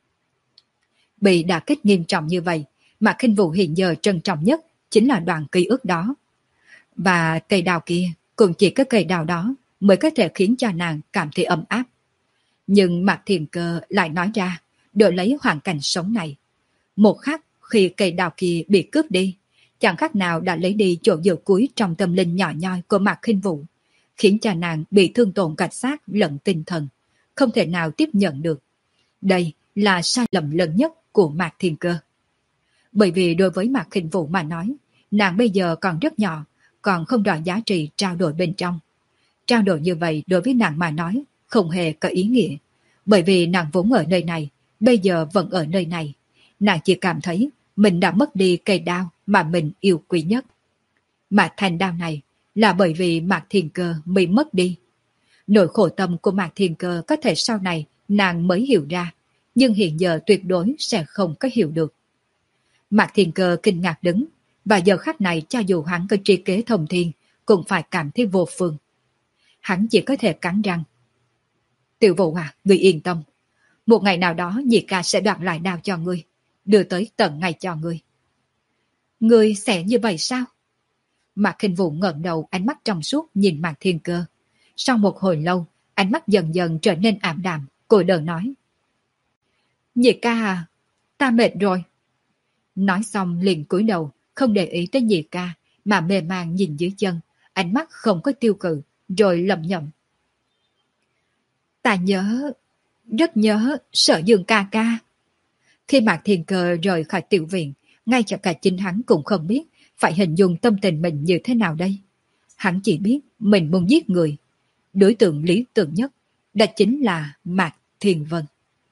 Bị đả kích nghiêm trọng như vậy, mà Khinh Vũ hiện giờ trân trọng nhất chính là đoạn ký ức đó. Và cây đào kia, cũng chỉ có cây đào đó mới có thể khiến cho nàng cảm thấy ấm áp. Nhưng Mạc Thiên Cơ lại nói ra, đổi lấy hoàn cảnh sống này. Một khắc khi cây đào kia bị cướp đi, chẳng khác nào đã lấy đi chỗ dựa cuối trong tâm linh nhỏ nhoi của Mạc Khinh Vũ, khiến cho nàng bị thương tổn cả xác lẫn tinh thần, không thể nào tiếp nhận được. Đây là sai lầm lớn nhất của Mạc Thiên Cơ. Bởi vì đối với Mạc Khinh Vũ mà nói, nàng bây giờ còn rất nhỏ, còn không rõ giá trị trao đổi bên trong. Trao đổi như vậy đối với nàng mà nói không hề có ý nghĩa, bởi vì nàng vốn ở nơi này, bây giờ vẫn ở nơi này. Nàng chỉ cảm thấy mình đã mất đi cây đao mà mình yêu quý nhất. Mà thành đao này là bởi vì Mạc Thiên Cơ mới mất đi. Nỗi khổ tâm của Mạc Thiên Cơ có thể sau này nàng mới hiểu ra, nhưng hiện giờ tuyệt đối sẽ không có hiểu được. Mạc Thiên Cơ kinh ngạc đứng, và giờ khắc này cho dù hắn có trí kế thông thiên, cũng phải cảm thấy vô phương. Hắn chỉ có thể cắn răng. Tiểu Vũ à, ngươi yên tâm. Một ngày nào đó nhị ca sẽ đoạt lại đao cho ngươi, đưa tới tận ngày cho ngươi. Ngươi sẽ như vậy sao? Mạc Khinh Vũ ngẩng đầu, ánh mắt trong suốt nhìn Mạc Thiên Cơ. Sau một hồi lâu, ánh mắt dần dần trở nên ảm đạm, cô đờ nói. Nhị ca à, ta mệt rồi. Nói xong liền cúi đầu, không để ý tới nhị ca, mà mê man nhìn dưới chân, ánh mắt không có tiêu cự, rồi lẩm nhẩm. Ta nhớ, rất nhớ Sở Dương ca ca. Khi Mạc Thiên Cơ rời khỏi tiểu viện, ngay cho cả chính hắn cũng không biết phải hình dung tâm tình mình như thế nào đây. Hắn chỉ biết mình muốn giết người. Đối tượng lý tưởng nhất, đó chính là Mạc Thiên Vân.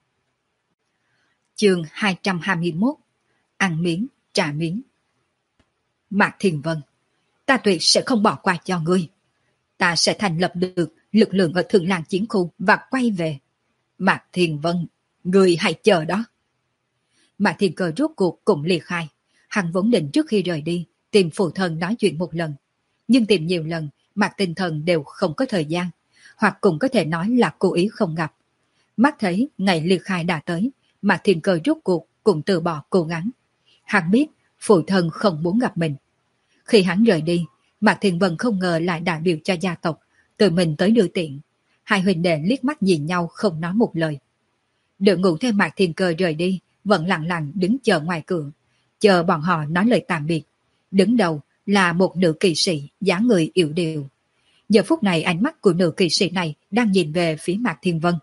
Chương hai trăm hai mươi mốt. Ăn miếng, trả miếng. Mạc Thiên Vân, ta tuyệt sẽ không bỏ qua cho ngươi. Ta sẽ thành lập được lực lượng ở Thượng Làng Chiến Khu và quay về. Mạc Thiên Vân, ngươi hãy chờ đó. Mạc Thiên Cơ rốt cuộc cũng ly khai. Hắn vốn định trước khi rời đi tìm phụ thân nói chuyện một lần, nhưng tìm nhiều lần Mạc Tinh Thần đều không có thời gian, hoặc cũng có thể nói là cố ý không gặp. Mắt thấy ngày ly khai đã tới, Mạc Thiên Cơ rốt cuộc cũng từ bỏ cố gắng. Hắn biết phụ thân không muốn gặp mình. Khi hắn rời đi, Mạc Thiên Vân không ngờ lại đại biểu cho gia tộc, tự mình tới đưa tiện. Hai huynh đệ liếc mắt nhìn nhau không nói một lời. Đội ngũ theo Mạc Thiên Cơ rời đi, vẫn lặng lặng đứng chờ ngoài cửa, chờ bọn họ nói lời tạm biệt. Đứng đầu là một nữ kỵ sĩ dáng người yểu điệu. Giờ phút này ánh mắt của nữ kỵ sĩ này đang nhìn về phía Mạc Thiên Vân.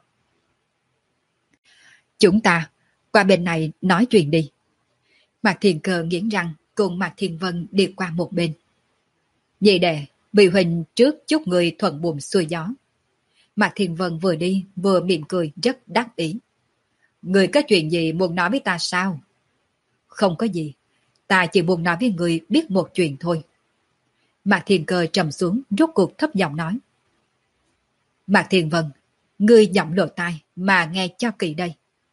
Chúng ta qua bên này nói chuyện đi. Mạc Thiên Cơ nghiến răng cùng Mạc Thiên Vân đi qua một bên. Nhị đệ, bị huynh trước chúc người thuận buồm xuôi gió. Mạc Thiên Vân vừa đi vừa mỉm cười rất đắc ý. Người có chuyện gì muốn nói với ta sao? Không có gì, ta chỉ muốn nói với người biết một chuyện thôi. Mạc Thiên Cơ trầm xuống rốt cuộc thấp giọng nói. Mạc Thiên Vân, ngươi giọng lộ tai mà nghe cho kỹ đây.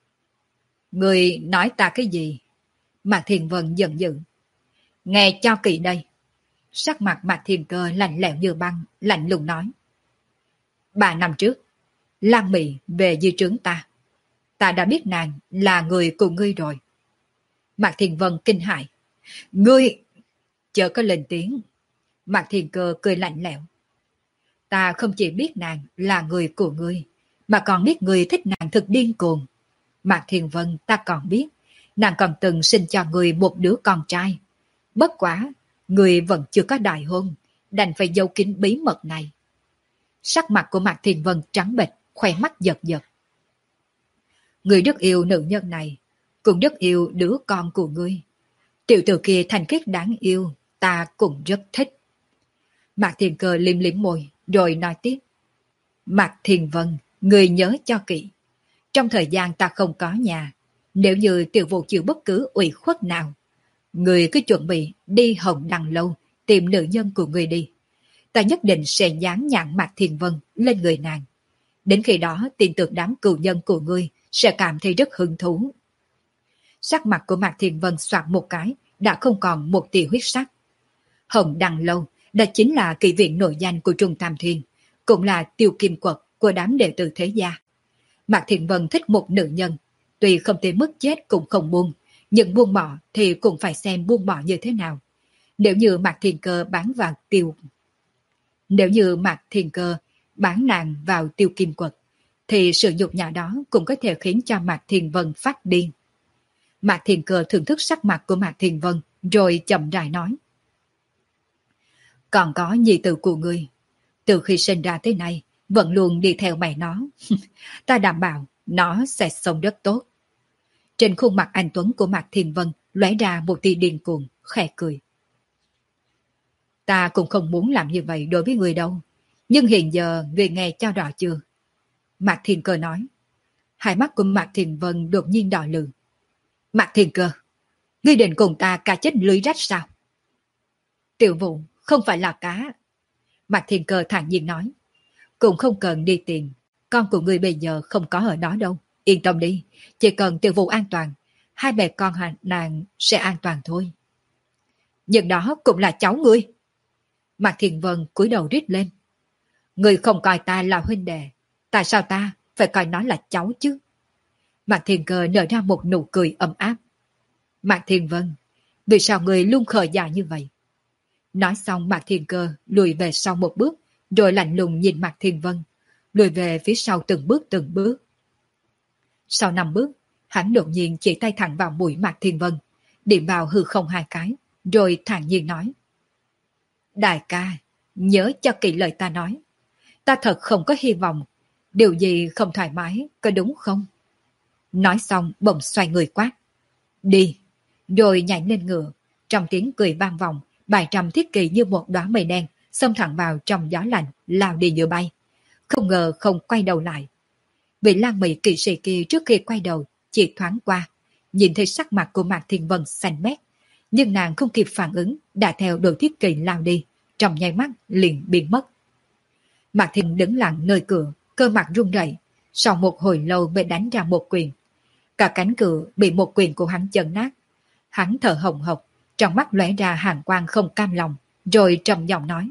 Ngươi nói ta cái gì? Mạc Thiên Vân giận dữ. Nghe cho kỹ đây. Sắc mặt Mạc Thiên Cơ lạnh lẽo như băng, lạnh lùng nói. Ba năm trước, Lan Mị về dưới trướng ta. Ta đã biết nàng là người của ngươi rồi. Mạc Thiên Vân kinh hãi. Ngươi... Chớ có lên tiếng. Mạc Thiên Cơ cười lạnh lẽo. Ta không chỉ biết nàng là người của ngươi, mà còn biết ngươi thích nàng thực điên cuồng. Mạc Thiên Vân, ta còn biết nàng còn từng sinh cho ngươi một đứa con trai. Bất quá, ngươi vẫn chưa có đại hôn, đành phải giấu kín bí mật này. Sắc mặt của Mạc Thiên Vân trắng bệch, khóe mắt giật giật. Ngươi rất yêu nữ nhân này, cũng rất yêu đứa con của ngươi. Tiểu tử kia thanh khiết đáng yêu, ta cũng rất thích. Mạc Thiên Cơ liếm liếm môi, rồi nói tiếp. Mạc Thiên Vân, ngươi nhớ cho kỹ. Trong thời gian ta không có nhà, nếu như tiểu vụ chịu bất cứ ủy khuất nào, ngươi cứ chuẩn bị đi Hồng Đăng Lâu tìm nữ nhân của ngươi đi. Ta nhất định sẽ dán nhãn Mạc Thiên Vân lên người nàng. Đến khi đó tin tưởng đám cựu nhân của ngươi sẽ cảm thấy rất hứng thú. Sắc mặt của Mạc Thiên Vân soạt một cái, đã không còn một tia huyết sắc. Hồng Đăng Lâu, đó chính là kỵ viện nổi danh của Trung Tam Thiên, cũng là tiêu kim quật của đám đệ tử thế gia. Mạc Thiên Vân thích một nữ nhân, tuy không thể mất chết cũng không buông, nhưng buông bỏ thì cũng phải xem buông bỏ như thế nào. Nếu như Mạc Thiên Cơ bán vào tiêu... Nếu như Mạc Thiên Cơ bán nàng vào tiêu kim quật, thì sự nhục nhã đó cũng có thể khiến cho Mạc Thiên Vân phát điên. Mạc Thiên Cơ thưởng thức sắc mặt của Mạc Thiên Vân, rồi chậm rãi nói. Còn có nhi tử của ngươi, từ khi sinh ra tới nay, vẫn luôn đi theo mẹ nó. Ta đảm bảo nó sẽ sống rất tốt. Trên khuôn mặt anh tuấn của Mạc Thiên Vân lóe ra một tia điên cuồng, khẽ cười. Ta cũng không muốn làm như vậy đối với người đâu. Nhưng hiện giờ người nghe cho rõ chưa? Mạc Thiên Cơ nói. Hai mắt của Mạc Thiên Vân đột nhiên đỏ lừ. Mạc Thiên Cơ, ngươi định cùng ta cá chết lưới rách sao? Tiểu Vũ không phải là cá. Mạc Thiên Cơ thản nhiên nói. Cũng không cần đi tìm. Con của ngươi bây giờ không có ở đó đâu. Yên tâm đi, chỉ cần Tiểu Vũ an toàn, hai mẹ con hà- nàng sẽ an toàn thôi. Nhưng đó cũng là cháu ngươi. Mạc Thiền Vân cúi đầu rít lên. Ngươi không coi ta là huynh đệ, tại sao ta phải coi nó là cháu chứ? Mạc Thiền Cơ nở ra một nụ cười ấm áp. Mạc Thiền Vân, vì sao ngươi luôn khờ dại như vậy? Nói xong Mạc Thiền Cơ lùi về sau một bước, rồi lạnh lùng nhìn Mạc Thiền Vân, lùi về phía sau từng bước từng bước. Sau năm bước, hắn đột nhiên chỉ tay thẳng vào mũi Mạc Thiền Vân, điểm vào hư không hai cái, rồi thản nhiên nói. Đại ca, nhớ cho kỹ lời ta nói. Ta thật không có hy vọng, điều gì không thoải mái, có đúng không? Nói xong bỗng xoay người quát. Đi! Rồi nhảy lên ngựa, trong tiếng cười vang vọng, bài trăm thiết kỳ như một đóa mây đen, xông thẳng vào trong gió lạnh, lao đi như bay. Không ngờ không quay đầu lại. Vị Lan Mỹ kỵ sĩ kia trước khi quay đầu, chỉ thoáng qua, nhìn thấy sắc mặt của Mạc Thiên Vân xanh mét, nhưng nàng không kịp phản ứng, đã theo đội thiết kỳ lao đi, trong nháy mắt liền biến mất. Mạc Thiên đứng lặng nơi cửa, cơ mặt run rẩy, sau một hồi lâu mới đánh ra một quyền. Cả cánh cửa bị một quyền của hắn chấn nát. Hắn thở hồng hộc, trong mắt lóe ra hàn quang không cam lòng, rồi trầm giọng nói.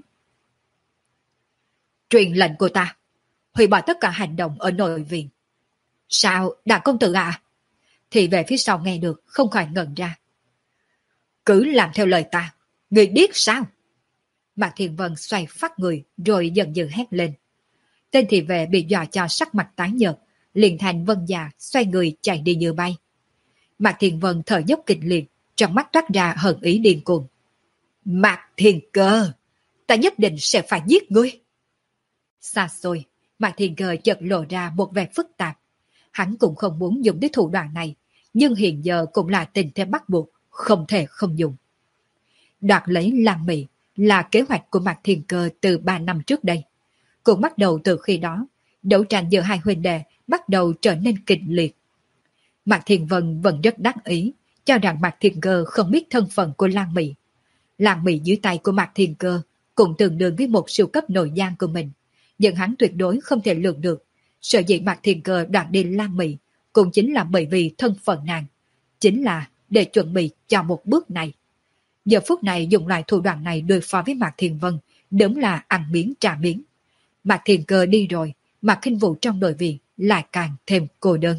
Truyền lệnh của ta, hủy bỏ tất cả hành động ở nội viện. Sao, đại công tử à? Thì về phía sau nghe được, không khỏi ngẩn ra. Cứ làm theo lời ta, người biết sao? Mạc Thiên Vân xoay phát người, rồi dần dần hét lên. Tên thị vệ bị dọa cho sắc mặt tái nhợt, liền thành vân già, xoay người chạy đi như bay. Mạc Thiên Vân thở dốc kịch liệt, trong mắt toát ra hận ý điên cuồng. Mạc Thiên Cơ, ta nhất định sẽ phải giết ngươi. Xa xôi, Mạc Thiên Cơ chợt lộ ra một vẻ phức tạp. Hắn cũng không muốn dùng đến thủ đoạn này, nhưng hiện giờ cũng là tình thế bắt buộc, không thể không dùng. Đoạt lấy Lan Mỹ là kế hoạch của Mạc Thiên Cơ từ ba năm trước đây. Cũng bắt đầu từ khi đó, đấu tranh giữa hai huynh đệ bắt đầu trở nên kịch liệt. Mạc Thiên Vân vẫn rất đắc ý, cho rằng Mạc Thiên Cơ không biết thân phận của Lan Mỹ. Lan Mỹ dưới tay của Mạc Thiên Cơ cũng tương đương với một siêu cấp nội gián của mình, nhưng hắn tuyệt đối không thể lường được. Sở dĩ Mạc Thiên Cơ đoạt đi Lan Mỹ cũng chính là bởi vì thân phận nàng, chính là để chuẩn bị cho một bước này. Giờ phút này dùng lại thủ đoạn này đối phó với Mạc Thiên Vân, đúng là ăn miếng trả miếng. Mạc Thiên Cơ đi rồi, Mạc Khinh Vũ trong nội viện lại càng thêm cô đơn.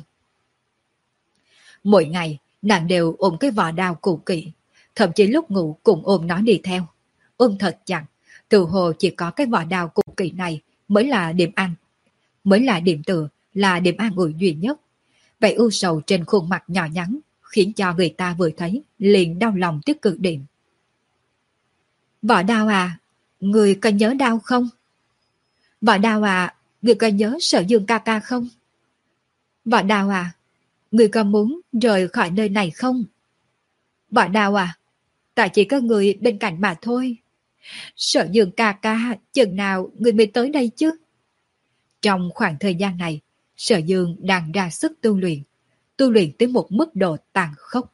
Mỗi ngày, nàng đều ôm cái vỏ đao cũ kỹ, thậm chí lúc ngủ cũng ôm nó đi theo. Ôm thật chặt, từ hồ chỉ có cái vỏ đao cũ kỹ này mới là điểm ăn, mới là điểm tựa, là điểm an ủi duy nhất. Vậy ưu sầu trên khuôn mặt nhỏ nhắn, khiến cho người ta vừa thấy, liền đau lòng tới cực điểm. Vỏ đao à, người có nhớ đau không? Vỏ đao à, người có nhớ Sở Dương ca ca không? Vỏ đao à, người có muốn rời khỏi nơi này không? Vỏ đao à, tại chỉ có người bên cạnh mà thôi. Sở Dương ca ca, chừng nào người mới tới đây chứ? Trong khoảng thời gian này, Sở Dương đang ra sức tu luyện, tu luyện tới một mức độ tàn khốc.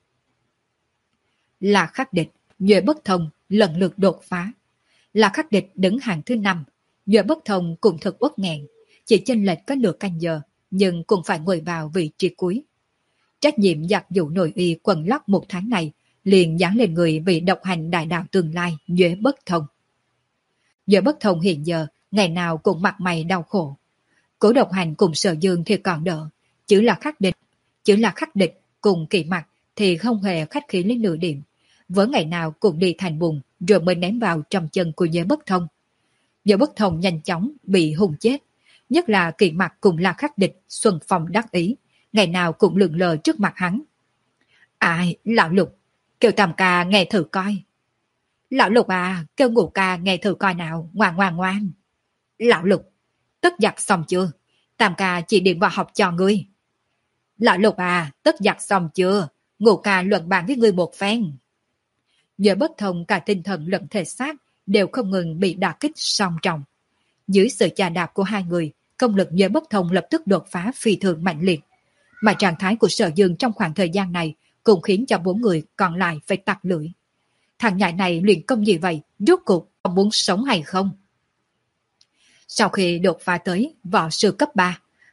Là Khắc Địch, Nhuệ Bất Thông lần lượt đột phá. Là Khắc Địch đứng hàng thứ năm, Nhuệ Bất Thông cũng thật uất nghẹn, chỉ chênh lệch có nửa canh giờ, nhưng cũng phải ngồi vào vị trí cuối. Trách nhiệm giặt dụ nội y quần lót một tháng này liền dán lên người vị độc hành đại đạo tương lai Nhuệ Bất Thông. Nhuệ Bất Thông hiện giờ ngày nào cũng mặt mày đau khổ. Cố độc hành cùng Sở Dương thì còn đỡ, chứ là Khắc Địch, chứ là Khắc Địch cùng Kỳ Mặc thì không hề khách khí lên nửa điểm, với ngày nào cũng đi thành bùn rồi mới ném vào trong chân của Nhuệ Bất Thông. Nhuệ Bất Thông nhanh chóng bị hùng chết, nhất là Kỳ Mặc cùng là Khắc Địch xuân phong đắc ý, ngày nào cũng lượn lờ trước mặt hắn. Ai, lão Lục, kêu Tam ca nghe thử coi. Lão Lục à, kêu Ngũ ca nghe thử coi nào, ngoan ngoan ngoan. Lão Lục, tất giặt xong chưa? Tam ca chỉ điện vào học cho ngươi. Lão Lục à, tất giặt xong chưa? Ngũ ca luận bàn với ngươi một phen. Nhuệ Bất Thông cả tinh thần lẫn thể xác đều không ngừng bị đả kích song trọng. Dưới sự chà đạp của hai người, công lực Nhuệ Bất Thông lập tức đột phá phi thường mạnh liệt. Mà trạng thái của Sở Dương trong khoảng thời gian này cũng khiến cho bốn người còn lại phải tặc lưỡi. Thằng nhãi này luyện công gì vậy? Rốt cuộc ông muốn sống hay không? Sau khi đột phá tới võ sư cấp ba,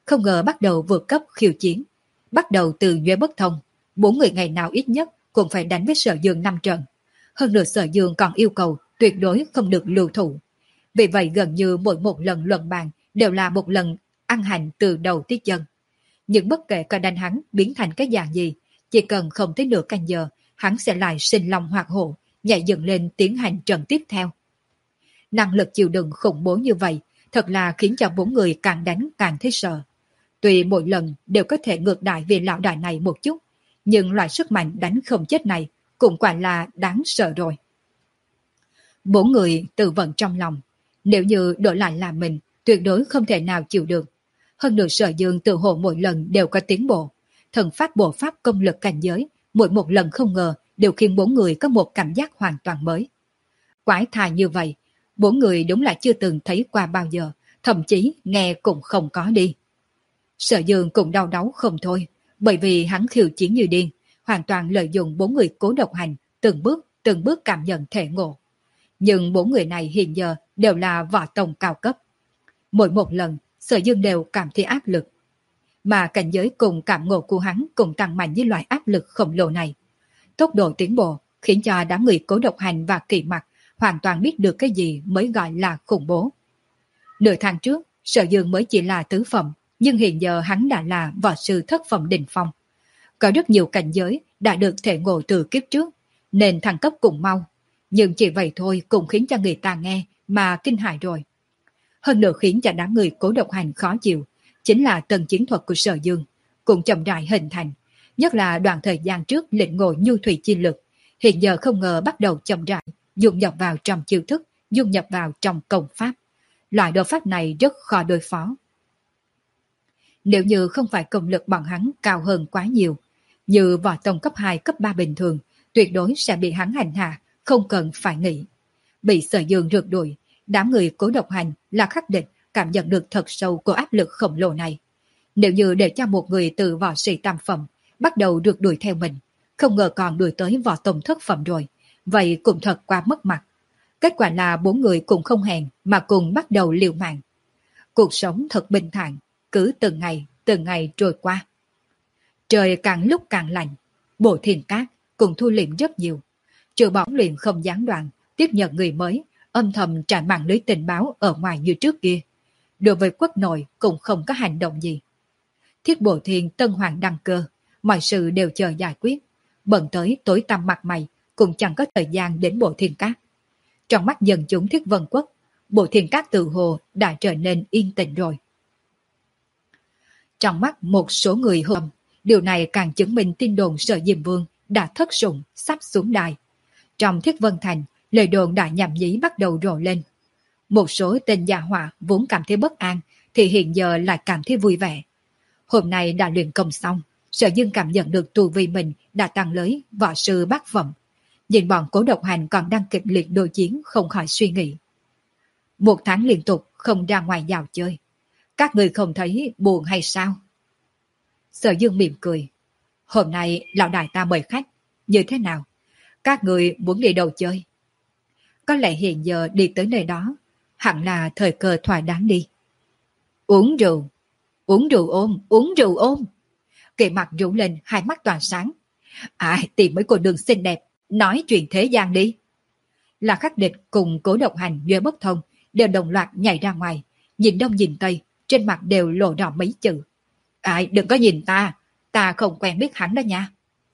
không ngờ bắt đầu vượt cấp khiêu chiến. Bắt đầu từ Nhuế Bất Thông, bốn người ngày nào ít nhất cũng phải đánh với Sở Dương năm trận. Hơn nữa Sở Dương còn yêu cầu tuyệt đối không được lưu thủ. Vì vậy gần như mỗi một lần luận bàn đều là một lần ăn hành từ đầu tới chân. Nhưng bất kể có đánh hắn biến thành cái dạng gì, chỉ cần không tới nửa canh giờ, hắn sẽ lại sinh lòng hoạt hổ, nhảy dựng lên tiến hành trận tiếp theo. Năng lực chịu đựng khủng bố như vậy, thật là khiến cho bốn người càng đánh càng thấy sợ. Tuy mỗi lần đều có thể ngược đại về lão đại này một chút, nhưng loại sức mạnh đánh không chết này cũng quả là đáng sợ rồi. Bốn người tự vận trong lòng, nếu như đổi lại là mình, tuyệt đối không thể nào chịu được. Hơn nữa Sở Dương tự hồ mỗi lần đều có tiến bộ, thần pháp bộ pháp công lực cảnh giới, mỗi một lần không ngờ đều khiến bốn người có một cảm giác hoàn toàn mới. Quái thai như vậy, bốn người đúng là chưa từng thấy qua bao giờ, thậm chí nghe cũng không có đi. Sở Dương cũng đau đáu không thôi, bởi vì hắn khiêu chiến như điên, hoàn toàn lợi dụng bốn người cố độc hành, từng bước, từng bước cảm nhận thể ngộ. Nhưng bốn người này hiện giờ đều là võ tông cao cấp. Mỗi một lần, Sở Dương đều cảm thấy áp lực. Mà cảnh giới cùng cảm ngộ của hắn cũng tăng mạnh với loại áp lực khổng lồ này. Tốc độ tiến bộ khiến cho đám người cố độc hành và kỳ mặt hoàn toàn biết được cái gì mới gọi là khủng bố. Nửa tháng trước, Sở Dương mới chỉ là tứ phẩm, nhưng hiện giờ hắn đã là võ sư thất phẩm đỉnh phong. Có rất nhiều cảnh giới đã được thể ngộ từ kiếp trước, nên thăng cấp cũng mau. Nhưng chỉ vậy thôi cũng khiến cho người ta nghe mà kinh hại rồi. Hơn nữa khiến cho đám người cố độc hành khó chịu, chính là tầng chiến thuật của Sở Dương, cũng chậm rãi hình thành. Nhất là đoạn thời gian trước lĩnh ngộ nhu thủy chi lực, hiện giờ không ngờ bắt đầu chậm rãi, dung nhập vào trong chiêu thức, dung nhập vào trong công pháp. Loại đồ pháp này rất khó đối phó. Nếu như không phải công lực bọn hắn cao hơn quá nhiều, như võ tông cấp hai, cấp ba bình thường, tuyệt đối sẽ bị hắn hành hạ, không cần phải nghĩ. Bị Sở Dương rượt đuổi, đám người cố độc hành là khắc định cảm nhận được thật sâu của áp lực khổng lồ này. Nếu như để cho một người từ võ sĩ tam phẩm bắt đầu rượt đuổi theo mình, không ngờ còn đuổi tới võ tông thất phẩm rồi, vậy cũng thật quá mất mặt. Kết quả là bốn người cũng không hẹn mà cùng bắt đầu liều mạng. Cuộc sống thật bình thản, cứ từng ngày, từng ngày trôi qua. Trời càng lúc càng lạnh, Bộ Thiền Cát cũng thu liệm rất nhiều. Trừ bóng luyện không gián đoạn, tiếp nhận người mới, âm thầm trải mạng lưới tình báo ở ngoài như trước kia. Đối với quốc nội cũng không có hành động gì. Thiết Bộ Thiền Tân Hoàng đăng cơ, mọi sự đều chờ giải quyết. Bận tới tối tăm mặt mày, cũng chẳng có thời gian đến Bộ Thiền Cát. Trong mắt dân chúng Thiết Vân Quốc, Bộ Thiền Cát tự hồ đã trở nên yên tĩnh rồi. Trong mắt một số người hôm, điều này càng chứng minh tin đồn Sở Diêm Vương đã thất sủng sắp xuống đài. Trong Thiết Vân Thành, lời đồn đã nhảm nhí bắt đầu rộ lên. Một số tên gia họa vốn cảm thấy bất an thì hiện giờ lại cảm thấy vui vẻ. Hôm nay đã luyện công xong, Sở Dương cảm nhận được tu vi mình đã tăng lấy võ sư bát phẩm. Nhìn bọn cố độc hành còn đang kịch liệt đối chiến không khỏi suy nghĩ. Một tháng liên tục không ra ngoài dạo chơi. Các người không thấy buồn hay sao? Sở Dương mỉm cười. Hôm nay lão đại ta mời khách. Như thế nào? Các người muốn đi đâu chơi? Có lẽ hiện giờ đi tới nơi đó hẳn là thời cơ thỏa đáng đi. Uống rượu. Uống rượu ôm. Uống rượu ôm. Kỳ mặt rủ lên hai mắt tỏa sáng. À, tìm mấy cô đường xinh đẹp. Nói chuyện thế gian đi. Là Khắc Địch cùng Cố Độc Hành Nhuế Bất Thông đều đồng loạt nhảy ra ngoài. Nhìn đông nhìn tây, trên mặt đều lộ rõ mấy chữ. Ai, đừng có nhìn ta. Ta không quen biết hắn đó nha.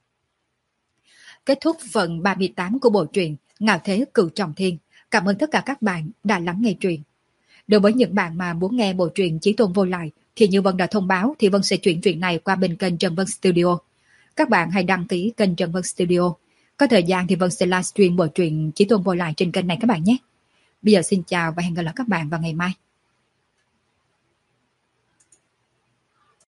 Kết thúc phần ba mươi tám của bộ truyện Ngạo Thế Cửu Trọng Thiên. Cảm ơn tất cả các bạn đã lắng nghe truyện. Đối với những bạn mà muốn nghe bộ truyện Chí Tôn Vô Lại thì như Vân đã thông báo thì Vân sẽ chuyển truyện này qua bên kênh Trần Vân Studio. Các bạn hãy đăng ký kênh Trần Vân Studio. Có thời gian thì Vân sẽ livestream bộ truyện Chí Tôn Vô Lại trên kênh này các bạn nhé. Bây giờ xin chào và hẹn gặp lại các bạn vào ngày mai.